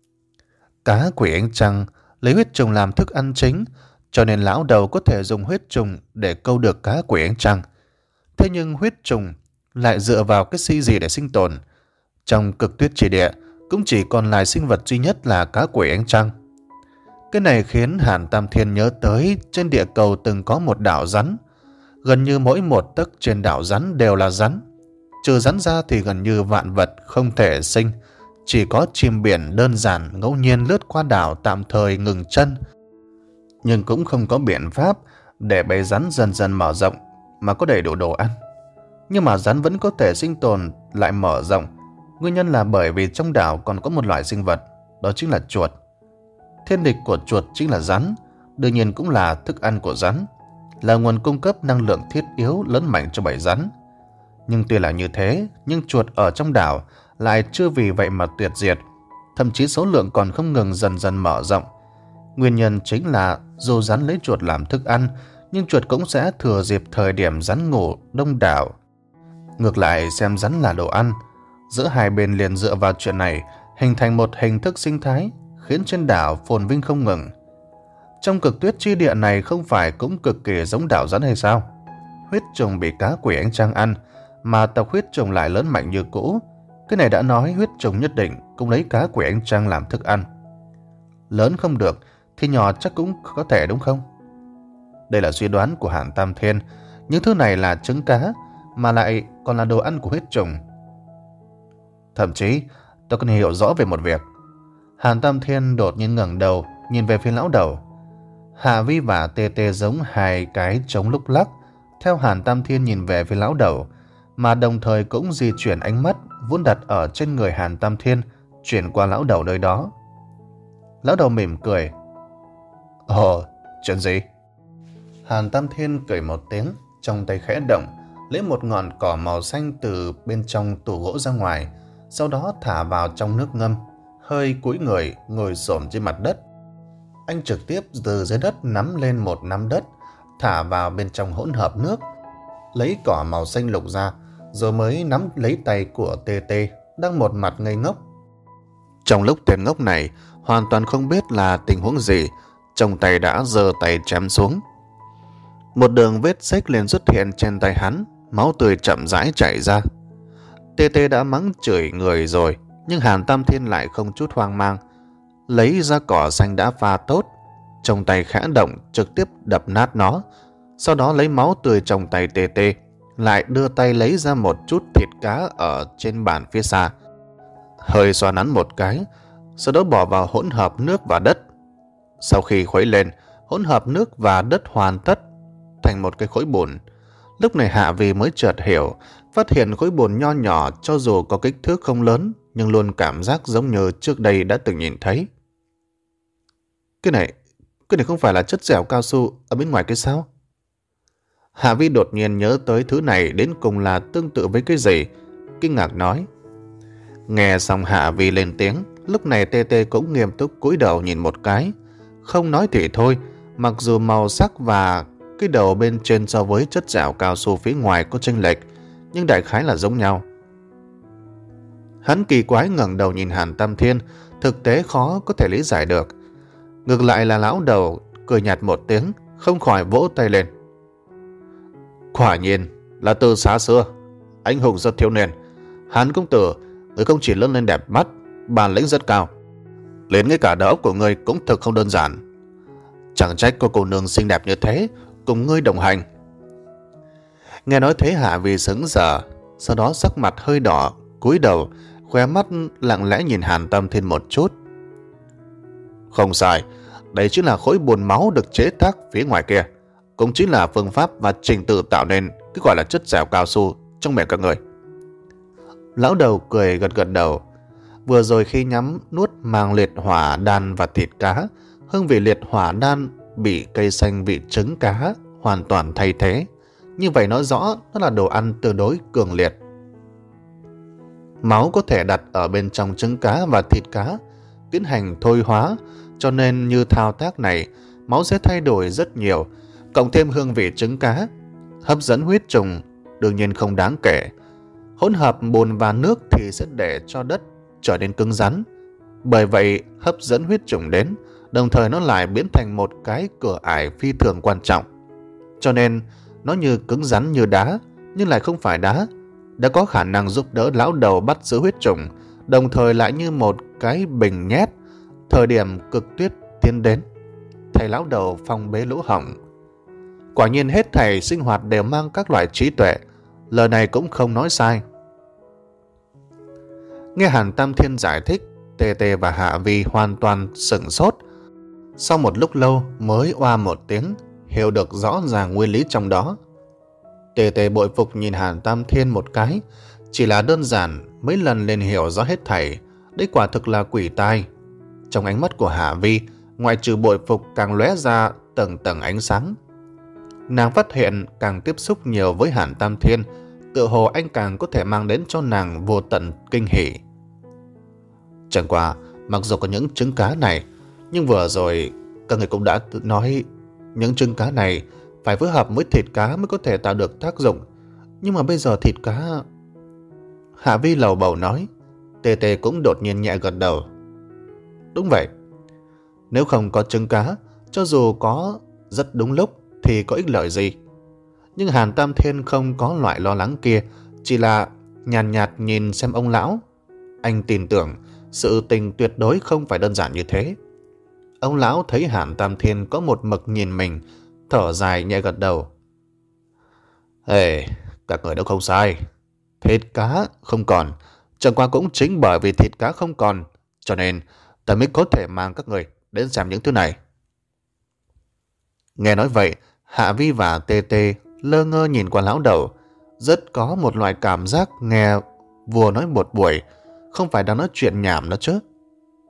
Cá quỷ ánh trăng lấy huyết trùng làm thức ăn chính, cho nên lão đầu có thể dùng huyết trùng để câu được cá quỷ ánh trăng. Thế nhưng huyết trùng lại dựa vào cái si gì để sinh tồn? Trong Cực Tuyết Chỉ Địa cũng chỉ còn lại sinh vật duy nhất là cá quỷ ánh trăng. Cái này khiến Hàn Tam Thiên nhớ tới trên địa cầu từng có một đảo rắn. Gần như mỗi một tấc trên đảo rắn đều là rắn. Trừ rắn ra thì gần như vạn vật không thể sinh. Chỉ có chim biển đơn giản ngẫu nhiên lướt qua đảo tạm thời ngừng chân. Nhưng cũng không có biện pháp để bầy rắn dần dần mở rộng mà có đầy đủ đồ ăn. Nhưng mà rắn vẫn có thể sinh tồn lại mở rộng. Nguyên nhân là bởi vì trong đảo còn có một loại sinh vật, đó chính là chuột. Thiên địch của chuột chính là rắn, đương nhiên cũng là thức ăn của rắn, là nguồn cung cấp năng lượng thiết yếu lớn mạnh cho bầy rắn. Nhưng tuy là như thế, nhưng chuột ở trong đảo lại chưa vì vậy mà tuyệt diệt, thậm chí số lượng còn không ngừng dần dần mở rộng. Nguyên nhân chính là dù rắn lấy chuột làm thức ăn, nhưng chuột cũng sẽ thừa dịp thời điểm rắn ngủ đông đảo, ngược lại xem rắn là đồ ăn. Giữa hai bên liền dựa vào chuyện này hình thành một hình thức sinh thái, khiến trên đảo phồn vinh không ngừng. Trong Cực Tuyết Chi Địa này không phải cũng cực kỳ giống đảo rắn hay sao? Huyết trùng bị cá quỷ ánh trăng ăn, mà tộc huyết trùng lại lớn mạnh như cũ. Cái này đã nói huyết trùng nhất định cũng lấy cá quỷ ánh trăng làm thức ăn. Lớn không được thì nhỏ chắc cũng có thể, đúng không? Đây là suy đoán của Hàn Tam Thiên. Những thứ này là trứng cá, mà lại còn là đồ ăn của huyết trùng. Thậm chí tôi cần hiểu rõ về một việc. Hàn Tam Thiên đột nhiên ngẩng đầu nhìn về phía lão đầu. Hạ Vi và Tê Tê giống hai cái trống lúc lắc theo Hàn Tam Thiên nhìn về phía lão đầu, mà đồng thời cũng di chuyển ánh mắt vốn đặt ở trên người Hàn Tam Thiên chuyển qua lão đầu nơi đó. Lão đầu mỉm cười. Ồ, chuyện gì? Hàn Tam Thiên cười một tiếng, trong tay khẽ động, lấy một ngọn cỏ màu xanh từ bên trong tủ gỗ ra ngoài, sau đó thả vào trong nước ngâm, hơi cúi người ngồi xổm trên mặt đất. Anh trực tiếp từ dưới đất nắm lên một nắm đất, thả vào bên trong hỗn hợp nước, lấy cỏ màu xanh lục ra, rồi mới nắm lấy tay của tê tê đang một mặt ngây ngốc. Trong lúc tên ngốc này hoàn toàn không biết là tình huống gì, trong tay đã giơ tay chém xuống. Một đường vết xếch liền xuất hiện trên tay hắn, máu tươi chậm rãi chảy ra. Tê tê đã mắng chửi người rồi, nhưng Hàn Tam Thiên lại không chút hoang mang, lấy ra cỏ xanh đã pha tốt, trong tay khẽ động trực tiếp đập nát nó. Sau đó lấy máu tươi trong tay tê tê, lại đưa tay lấy ra một chút thịt cá ở trên bàn phía xa, hơi xoa nắn một cái, sau đó bỏ vào hỗn hợp nước và đất. Sau khi khuấy lên, hỗn hợp nước và đất hoàn tất thành một cái khối bùn. Lúc này Hạ Vi mới chợt hiểu, phát hiện khối bùn nho nhỏ cho dù có kích thước không lớn, nhưng luôn cảm giác giống như trước đây đã từng nhìn thấy. Cái này, cái này không phải là chất dẻo cao su ở bên ngoài cái sao? Hạ Vi đột nhiên nhớ tới thứ này đến cùng là tương tự với cái gì, kinh ngạc nói. Nghe xong Hạ Vi lên tiếng, lúc này tê tê cũng nghiêm túc cúi đầu nhìn một cái. Không nói thì thôi, mặc dù màu sắc và cái đầu bên trên so với chất dẻo cao su phía ngoài có chênh lệch, nhưng đại khái là giống nhau. Hắn kỳ quái ngẩng đầu nhìn Hàn Tam Thiên, thực tế khó có thể lý giải được. Ngược lại là lão đầu cười nhạt một tiếng, không khỏi vỗ tay lên. Quả nhiên là từ xa xưa, anh hùng rất thiếu niên. Hàn công tử, người không chỉ lớn lên đẹp mắt, bản lĩnh rất cao, đến ngay cả đầu óc của người cũng thực không đơn giản. Chẳng trách có cô nương xinh đẹp như thế cùng ngươi đồng hành. Nghe nói thế Hạ Vi sững sờ, sau đó sắc mặt hơi đỏ, cúi đầu, khóe mắt lặng lẽ nhìn Hàn Tam Thiên một chút. Không sai, đây chính là khối bùn máu được chế tác phía ngoài kia, cũng chính là phương pháp và trình tự tạo nên cái gọi là chất dẻo cao su trong miệng các người. Lão đầu cười gật gật đầu. Vừa rồi khi nhắm nuốt mang liệt hỏa đan và thịt cá, hương vị liệt hỏa đan bị cây xanh vị trứng cá hoàn toàn thay thế. Như vậy nói rõ nó là đồ ăn tương đối cường liệt. Máu có thể đặt ở bên trong trứng cá và thịt cá, tiến hành thôi hóa, cho nên như thao tác này, máu sẽ thay đổi rất nhiều, cộng thêm hương vị trứng cá, hấp dẫn huyết trùng đương nhiên không đáng kể. Hỗn hợp bùn và nước thì sẽ để cho đất trở nên cứng rắn, bởi vậy hấp dẫn huyết trùng đến, đồng thời nó lại biến thành một cái cửa ải phi thường quan trọng. Cho nên nó như cứng rắn như đá, nhưng lại không phải đá, đã có khả năng giúp đỡ lão đầu bắt giữ huyết trùng, đồng thời lại như một cái bình nhét, thời điểm cực tuyết tiến đến, thầy lão đầu phong bế lỗ hổng. Quả nhiên hết thảy sinh hoạt đều mang các loại trí tuệ, lời này cũng không nói sai. Nghe Hàn Tam Thiên giải thích, Tê Tê và Hạ Vi hoàn toàn sửng sốt. Sau một lúc lâu mới oa một tiếng, hiểu được rõ ràng nguyên lý trong đó. Tê Tê bội phục nhìn Hàn Tam Thiên một cái, chỉ là đơn giản mấy lần liền hiểu rõ hết thảy, đây quả thực là quỷ tai. Trong ánh mắt của Hạ Vi, ngoại trừ bội phục càng lóe ra tầng tầng ánh sáng. Nàng phát hiện càng tiếp xúc nhiều với Hàn Tam Thiên, tựa hồ anh càng có thể mang đến cho nàng vô tận kinh hỉ. Chẳng qua, mặc dù có những trứng cá này, nhưng vừa rồi các người cũng đã tự nói những trứng cá này phải phối hợp với thịt cá mới có thể tạo được tác dụng. Nhưng mà bây giờ thịt cá... Hạ Vi lầu bầu nói. Tê Tê cũng đột nhiên nhẹ gật đầu. Đúng vậy. Nếu không có trứng cá, cho dù có rất đúng lúc thì có ích lợi gì. Nhưng Hàn Tam Thiên không có loại lo lắng kia, chỉ là nhàn nhạt, nhạt nhìn xem ông lão. Anh tin tưởng sự tình tuyệt đối không phải đơn giản như thế. Ông lão thấy Hàn Tam Thiên có một mực nhìn mình, thở dài nhẹ gật đầu. Ê, các người đâu không sai. Thịt cá không còn, chẳng qua cũng chính bởi vì thịt cá không còn, cho nên ta mới có thể mang các người đến xem những thứ này. Nghe nói vậy, Hạ Vi và Tê Tê lơ ngơ nhìn qua lão đầu, rất có một loại cảm giác nghe vừa nói một buổi, không phải đang nói chuyện nhảm nữa chứ.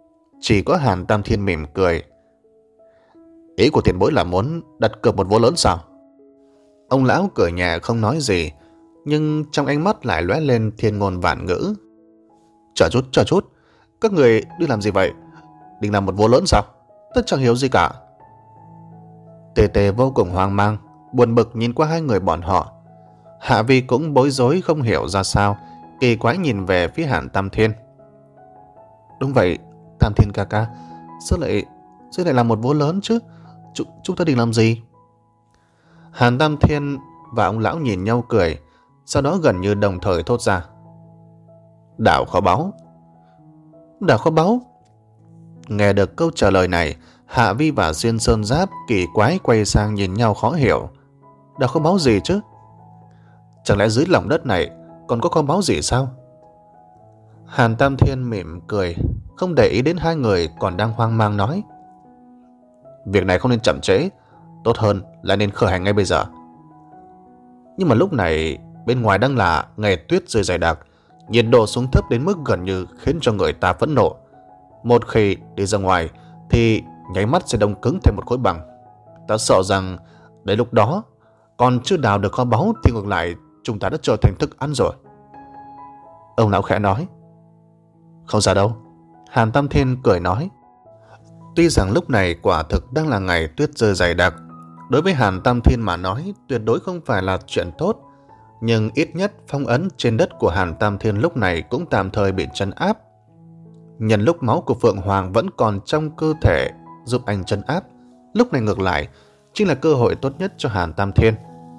Chỉ có Hàn Tam Thiên mỉm cười. Ý của tiền bối là muốn đặt cược một vố lớn sao? Ông lão cười nhẹ không nói gì, nhưng trong ánh mắt lại lóe lên thiên ngôn vạn ngữ. Chờ chút, chờ chút, các người đi làm gì vậy? Định làm một vố lớn sao? Tất chẳng hiểu gì cả. Tề Tề vô cùng hoang mang, buồn bực nhìn qua hai người bọn họ. Hạ Vi cũng bối rối không hiểu ra sao, kỳ quái nhìn về phía Hàn Tam Thiên. Đúng vậy, Tam Thiên ca ca, sao lại, sao lại làm một vố lớn chứ? Ch chúng ta định làm gì? Hàn Tam Thiên và ông lão nhìn nhau cười, sau đó gần như đồng thời thốt ra. Đảo kho báu. Đảo kho báu? Nghe được câu trả lời này, Hạ Vi và Xuyên Sơn Giáp kỳ quái quay sang nhìn nhau khó hiểu. Đảo kho báu gì chứ? Chẳng lẽ dưới lòng đất này còn có kho báu gì sao? Hàn Tam Thiên mỉm cười, không để ý đến hai người còn đang hoang mang nói. Việc này không nên chậm trễ, tốt hơn là nên khởi hành ngay bây giờ. Nhưng mà lúc này bên ngoài đang là ngày tuyết rơi dày đặc, nhiệt độ xuống thấp đến mức gần như khiến cho người ta phẫn nộ. Một khi đi ra ngoài thì nháy mắt sẽ đông cứng thêm một khối băng. Ta sợ rằng đến lúc đó còn chưa đào được kho báu thì ngược lại chúng ta đã trở thành thức ăn rồi. Ông lão khẽ nói. Không sao đâu, Hàn Tam Thiên cười nói. Tuy rằng lúc này quả thực đang là ngày tuyết rơi dày đặc, đối với Hàn Tam Thiên mà nói tuyệt đối không phải là chuyện tốt, nhưng ít nhất phong ấn trên đất của Hàn Tam Thiên lúc này cũng tạm thời bị trấn áp. Nhân lúc máu của Phượng Hoàng vẫn còn trong cơ thể giúp anh trấn áp, lúc này ngược lại chính là cơ hội tốt nhất cho Hàn Tam Thiên.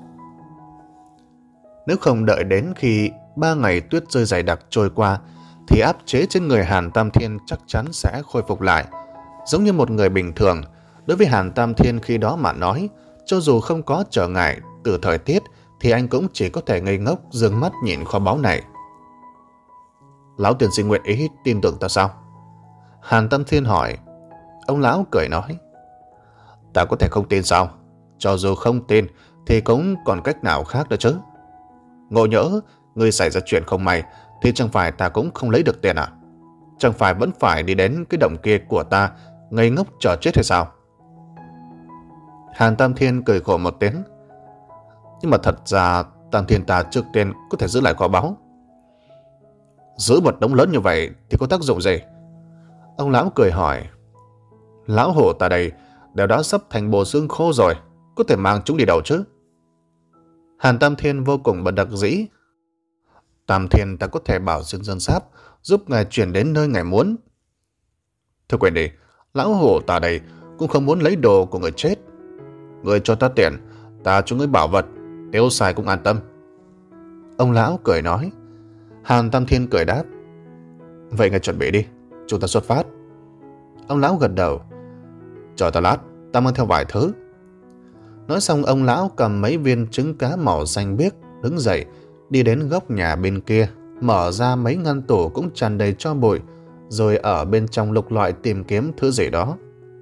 Nếu không đợi đến khi ba ngày tuyết rơi dày đặc trôi qua thì áp chế trên người Hàn Tam Thiên chắc chắn sẽ khôi phục lại, giống như một người bình thường. Đối với Hàn Tam Thiên khi đó mà nói, cho dù không có trở ngại từ thời tiết thì anh cũng chỉ có thể ngây ngốc dương mắt nhìn kho báu này. Lão tiền sinh nguyện ý tin tưởng ta sao? Hàn Tam Thiên hỏi. Ông lão cười nói. Ta có thể không tin sao? Cho dù không tin thì cũng còn cách nào khác nữa chứ. Ngộ nhỡ người xảy ra chuyện không may thì chẳng phải ta cũng không lấy được tiền à? Chẳng phải vẫn phải đi đến cái động kia của ta ngây ngốc chờ chết hay sao? Hàn Tam Thiên cười khổ một tiếng. Nhưng mà thật ra Tam Thiên ta trước tiên có thể giữ lại kho báu. Giữ một đống lớn như vậy thì có tác dụng gì? Ông lão cười hỏi. Lão hổ ta đây đều đã sắp thành bộ xương khô rồi, có thể mang chúng đi đâu chứ? Hàn Tam Thiên vô cùng bất đắc dĩ. Tam Thiên ta có thể bảo Xuyên Sơn Giáp giúp ngài chuyển đến nơi ngài muốn. Thôi quên đi, lão hổ ta đây cũng không muốn lấy đồ của người chết. Người cho ta tiền, ta cho người bảo vật, tiêu xài cũng an tâm. Ông lão cười nói. Hàn Tam Thiên cười đáp. Vậy ngài chuẩn bị đi, chúng ta xuất phát. Ông lão gật đầu. Chờ ta lát, ta mang theo vài thứ. Nói xong ông lão cầm mấy viên trứng cá màu xanh biếc, đứng dậy, đi đến góc nhà bên kia, mở ra mấy ngăn tủ cũng tràn đầy tro bụi, rồi ở bên trong lục loại tìm kiếm thứ gì đó.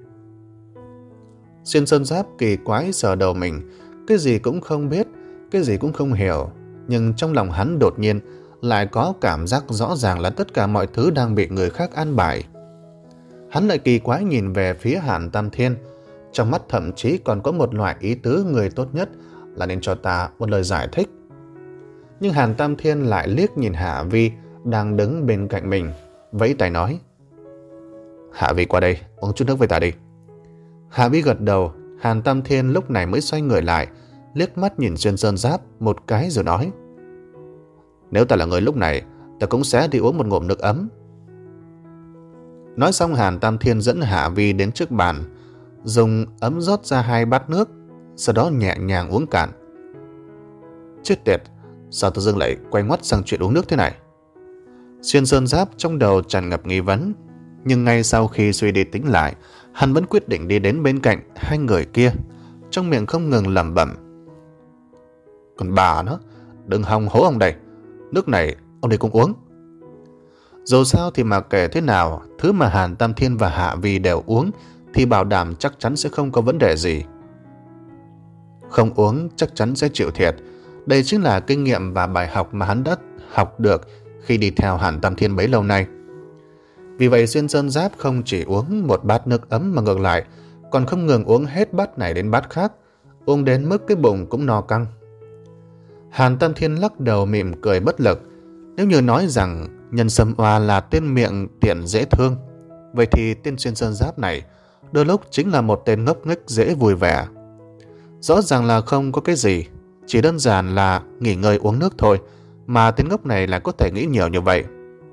Xuyên Sơn Giáp kỳ quái sờ đầu mình, cái gì cũng không biết, cái gì cũng không hiểu, nhưng trong lòng hắn đột nhiên lại có cảm giác rõ ràng là tất cả mọi thứ đang bị người khác an bài. Hắn lại kỳ quái nhìn về phía Hàn Tam Thiên, trong mắt thậm chí còn có một loại ý tứ người tốt nhất là nên cho ta một lời giải thích. Nhưng Hàn Tam Thiên lại liếc nhìn Hạ Vi đang đứng bên cạnh mình, vẫy tay nói. Hạ Vi qua đây, uống chút nước với ta đi. Hạ Vi gật đầu. Hàn Tam Thiên lúc này mới xoay người lại, liếc mắt nhìn Xuyên Sơn Giáp một cái rồi nói. Nếu ta là người lúc này, ta cũng sẽ đi uống một ngụm nước ấm. Nói xong Hàn Tam Thiên dẫn Hạ Vi đến trước bàn, dùng ấm rót ra hai bát nước, sau đó nhẹ nhàng uống cạn. Chết tiệt, sao tự dưng lại quay ngoắt sang chuyện uống nước thế này? Xuyên Sơn Giáp trong đầu tràn ngập nghi vấn, nhưng ngay sau khi suy đi tính lại, hắn vẫn quyết định đi đến bên cạnh hai người kia, trong miệng không ngừng lẩm bẩm. Còn bà nó, đừng hòng hố ông đây, nước này ông đây cũng uống. Dù sao thì mà kể thế nào, thứ mà Hàn Tam Thiên và Hạ Vi đều uống thì bảo đảm chắc chắn sẽ không có vấn đề gì. Không uống chắc chắn sẽ chịu thiệt. Đây chính là kinh nghiệm và bài học mà hắn đã học được khi đi theo Hàn Tam Thiên bấy lâu nay. Vì vậy Xuyên Sơn Giáp không chỉ uống một bát nước ấm mà ngược lại còn không ngừng uống hết bát này đến bát khác, uống đến mức cái bụng cũng no căng. Hàn Tam Thiên lắc đầu mỉm cười bất lực. Nếu như nói rằng Nhân Sâm Oa là tên miệng tiện dễ thương, vậy thì tên Xuyên Sơn Giáp này đôi lúc chính là một tên ngốc nghếch dễ vui vẻ. Rõ ràng là không có cái gì, chỉ đơn giản là nghỉ ngơi uống nước thôi, mà tên ngốc này lại có thể nghĩ nhiều như vậy.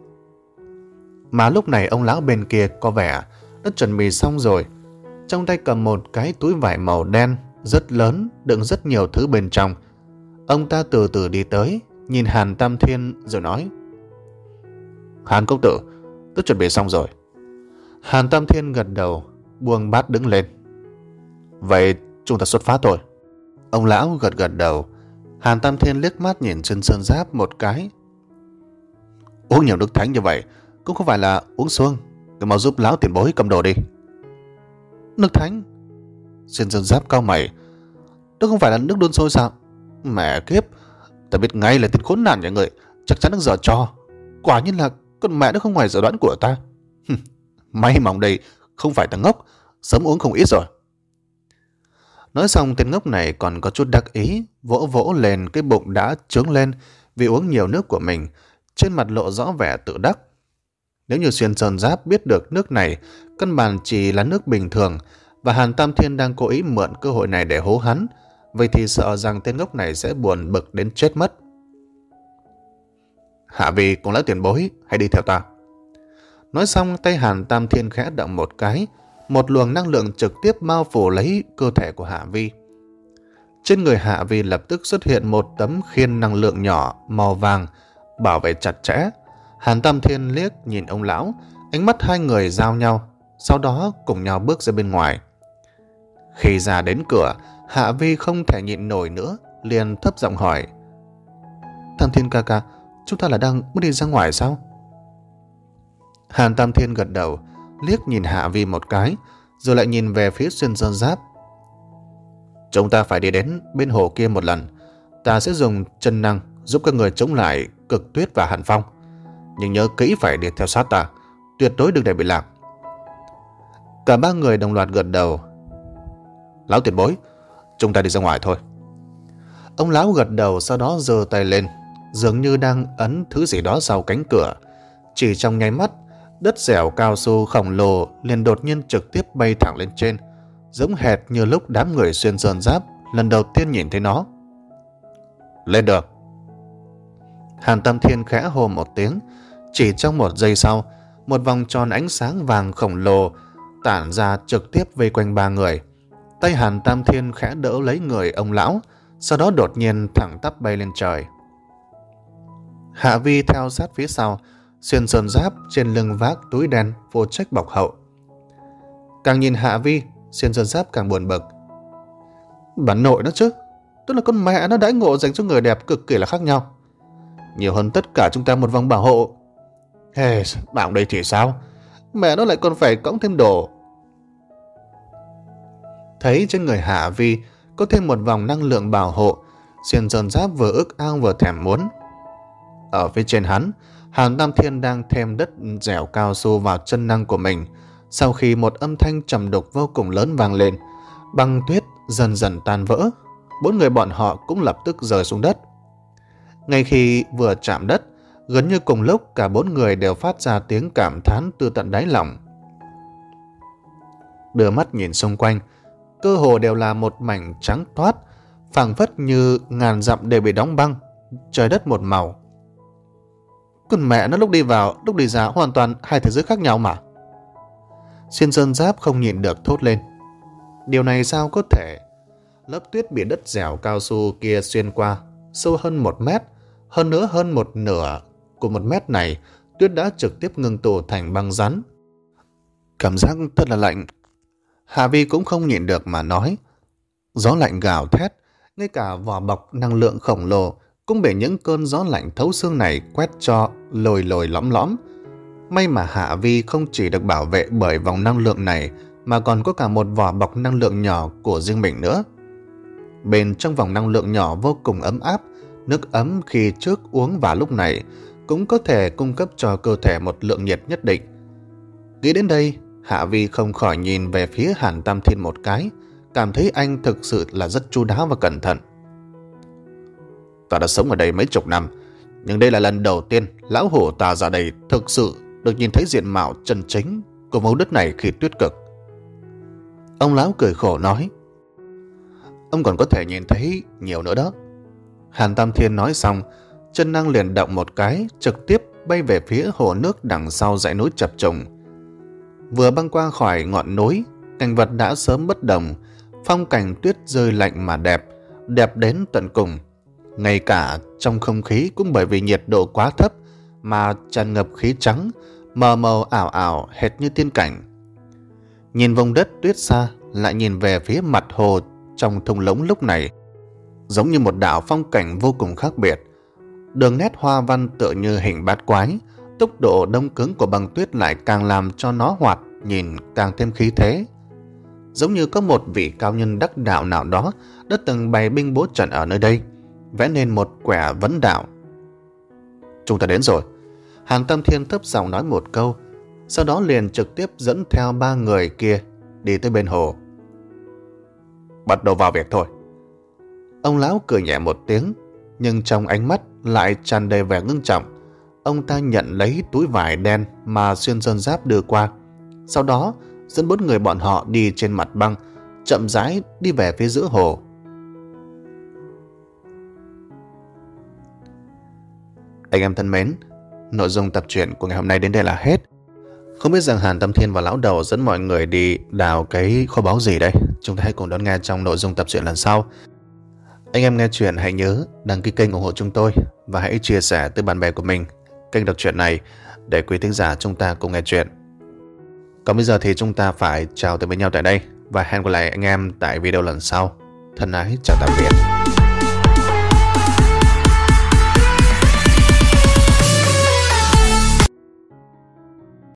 Mà lúc này ông lão bên kia có vẻ đã chuẩn bị xong rồi, trong tay cầm một cái túi vải màu đen rất lớn, đựng rất nhiều thứ bên trong. Ông ta từ từ đi tới, nhìn Hàn Tam Thiên rồi nói: Hàn công tử, tôi chuẩn bị xong rồi. Hàn Tam Thiên gật đầu, buông bát đứng lên. Vậy chúng ta xuất phát thôi. Ông lão gật gật đầu. Hàn Tam Thiên liếc mắt nhìn Xuyên Sơn Giáp một cái. Uống nhiều nước thánh như vậy cũng không phải là uống xuông, cứ mau giúp lão tiền bối cầm đồ đi. Nước thánh? Xuyên Sơn Giáp cau mày. Đó không phải là nước đun sôi sao? Mẹ kiếp, ta biết ngay là tên khốn nạn nhà người chắc chắn đang giở trò. Quả nhiên là con mẹ nó không ngoài dự đoán của ta. May mỏng đây không phải ta ngốc, sớm uống không ít rồi. Nói xong tên ngốc này còn có chút đắc ý, vỗ vỗ lên cái bụng đã trướng lên vì uống nhiều nước của mình, trên mặt lộ rõ vẻ tự đắc. Nếu như Xuyên Sơn Giáp biết được nước này căn bản chỉ là nước bình thường và Hàn Tam Thiên đang cố ý mượn cơ hội này để hố hắn, vậy thì sợ rằng tên ngốc này sẽ buồn bực đến chết mất. Hạ Vi cùng lão tiền bối, hãy đi theo ta. Nói xong tay Hàn Tam Thiên khẽ động một cái, một luồng năng lượng trực tiếp bao phủ lấy cơ thể của Hạ Vi. Trên người Hạ Vi lập tức xuất hiện một tấm khiên năng lượng nhỏ màu vàng bảo vệ chặt chẽ. Hàn Tam Thiên liếc nhìn ông lão, ánh mắt hai người giao nhau, sau đó cùng nhau bước ra bên ngoài. Khi ra đến cửa, Hạ Vi không thể nhịn nổi nữa, liền thấp giọng hỏi: Tam Thiên ca ca, chúng ta là đang muốn đi ra ngoài sao? Hàn Tam Thiên gật đầu, liếc nhìn Hạ Vi một cái, rồi lại nhìn về phía Xuyên Sơn Giáp. Chúng ta phải đi đến bên hồ kia một lần. Ta sẽ dùng chân năng giúp các người chống lại Cực Tuyết và Hàn Phong. Nhưng nhớ kỹ phải đi theo sát ta, tuyệt đối đừng để bị lạc. Cả ba người đồng loạt gật đầu. Lão tiền bối, chúng ta đi ra ngoài thôi. Ông lão gật đầu, sau đó giơ tay lên, dường như đang ấn thứ gì đó sau cánh cửa. Chỉ trong nháy mắt, đất dẻo cao su khổng lồ liền đột nhiên trực tiếp bay thẳng lên trên, giống hệt như lúc đám người Xuyên Sơn Giáp lần đầu tiên nhìn thấy nó. Lên được. Hàn Tam Thiên khẽ hô một tiếng. Chỉ trong một giây sau, một vòng tròn ánh sáng vàng khổng lồ tản ra trực tiếp vây quanh ba người. Tay Hàn Tam Thiên khẽ đỡ lấy người ông lão, sau đó đột nhiên thẳng tắp bay lên trời. Hạ Vi theo sát phía sau, Xuyên Sơn Giáp trên lưng vác túi đen vô trách bọc hậu. Càng nhìn Hạ Vi, Xuyên Sơn Giáp càng buồn bực. Bản nội nó chứ, tức là con mẹ nó đãi ngộ dành cho người đẹp cực kỳ là khác nhau. Nhiều hơn tất cả chúng ta một vòng bảo hộ. Hey, bảo đây thì sao? Mẹ nó lại còn phải cõng thêm đồ. Thấy trên người Hạ Vi có thêm một vòng năng lượng bảo hộ, Xuyên Sơn Giáp vừa ước ao vừa thèm muốn. Ở phía trên hắn, Hàn Tam Thiên đang thêm đất dẻo cao su vào chân năng của mình. Sau khi một âm thanh trầm đục vô cùng lớn vang lên, băng tuyết dần dần tan vỡ. Bốn người bọn họ cũng lập tức rơi xuống đất. Ngay khi vừa chạm đất, gần như cùng lúc cả bốn người đều phát ra tiếng cảm thán từ tận đáy lòng. Đưa mắt nhìn xung quanh, cơ hồ đều là một mảnh trắng toát, phảng phất như ngàn dặm đều bị đóng băng, trời đất một màu. Con mẹ nó, lúc đi vào, lúc đi ra hoàn toàn hai thế giới khác nhau mà. Xuyên Sơn Giáp không nhịn được thốt lên. Điều này sao có thể? Lớp tuyết bị đất dẻo cao su kia xuyên qua, sâu hơn một mét, hơn nữa hơn một nửa của một mét này, tuyết đã trực tiếp ngưng tụ thành băng rắn. Cảm giác thật là lạnh. Hạ Vi cũng không nhịn được mà nói. Gió lạnh gào thét, ngay cả vỏ bọc năng lượng khổng lồ cũng bị những cơn gió lạnh thấu xương này quét cho lồi lồi lõm lõm. May mà Hạ Vi không chỉ được bảo vệ bởi vòng năng lượng này, mà còn có cả một vỏ bọc năng lượng nhỏ của riêng mình nữa. Bên trong vòng năng lượng nhỏ vô cùng ấm áp, nước ấm khi trước uống vào lúc này cũng có thể cung cấp cho cơ thể một lượng nhiệt nhất định. Nghĩ đến đây, Hạ Vi không khỏi nhìn về phía Hàn Tam Thiên một cái, cảm thấy anh thực sự là rất chu đáo và cẩn thận. Ta đã sống ở đây mấy chục năm, nhưng đây là lần đầu tiên lão hổ ta ra đây thực sự được nhìn thấy diện mạo chân chính của mẫu đất này khi tuyết cực. Ông lão cười khổ nói, ông còn có thể nhìn thấy nhiều nữa đó. Hàn Tam Thiên nói xong, chân năng liền động một cái, trực tiếp bay về phía hồ nước đằng sau dãy núi chập trùng. Vừa băng qua khỏi ngọn núi, cảnh vật đã sớm bất đồng, phong cảnh tuyết rơi lạnh mà đẹp, đẹp đến tận cùng. Ngay cả trong không khí cũng bởi vì nhiệt độ quá thấp mà tràn ngập khí trắng, mờ mờ ảo ảo hệt như tiên cảnh. Nhìn vùng đất tuyết xa, lại nhìn về phía mặt hồ trong thung lũng lúc này, giống như một đạo phong cảnh vô cùng khác biệt. Đường nét hoa văn tựa như hình bát quái, tốc độ đông cứng của băng tuyết lại càng làm cho nó hoạt nhìn càng thêm khí thế. Giống như có một vị cao nhân đắc đạo nào đó đã từng bày binh bố trận ở nơi đây, vẽ nên một quẻ vấn đạo. Chúng ta đến rồi. Hàn Tam Thiên thấp giọng nói một câu, sau đó liền trực tiếp dẫn theo ba người kia đi tới bên hồ. Bắt đầu vào việc thôi. Ông lão cười nhẹ một tiếng, nhưng trong ánh mắt lại tràn đầy vẻ ngưng trọng. Ông ta nhận lấy túi vải đen mà Xuyên Sơn Giáp đưa qua, sau đó dẫn bốn người bọn họ đi trên mặt băng, chậm rãi đi về phía giữa hồ. Anh em thân mến, nội dung tập truyện của ngày hôm nay đến đây là hết. Không biết rằng Hàn Tam Thiên và lão đầu dẫn mọi người đi đào cái kho báu gì đây? Chúng ta hãy cùng đón nghe trong nội dung tập truyện lần sau. Anh em nghe chuyện hãy nhớ đăng ký kênh ủng hộ chúng tôi và hãy chia sẻ tới bạn bè của mình kênh đọc truyện này để quý thính giả chúng ta cùng nghe chuyện. Còn bây giờ thì chúng ta phải chào từ với nhau tại đây và hẹn gặp lại anh em tại video lần sau. Thân ái chào tạm biệt.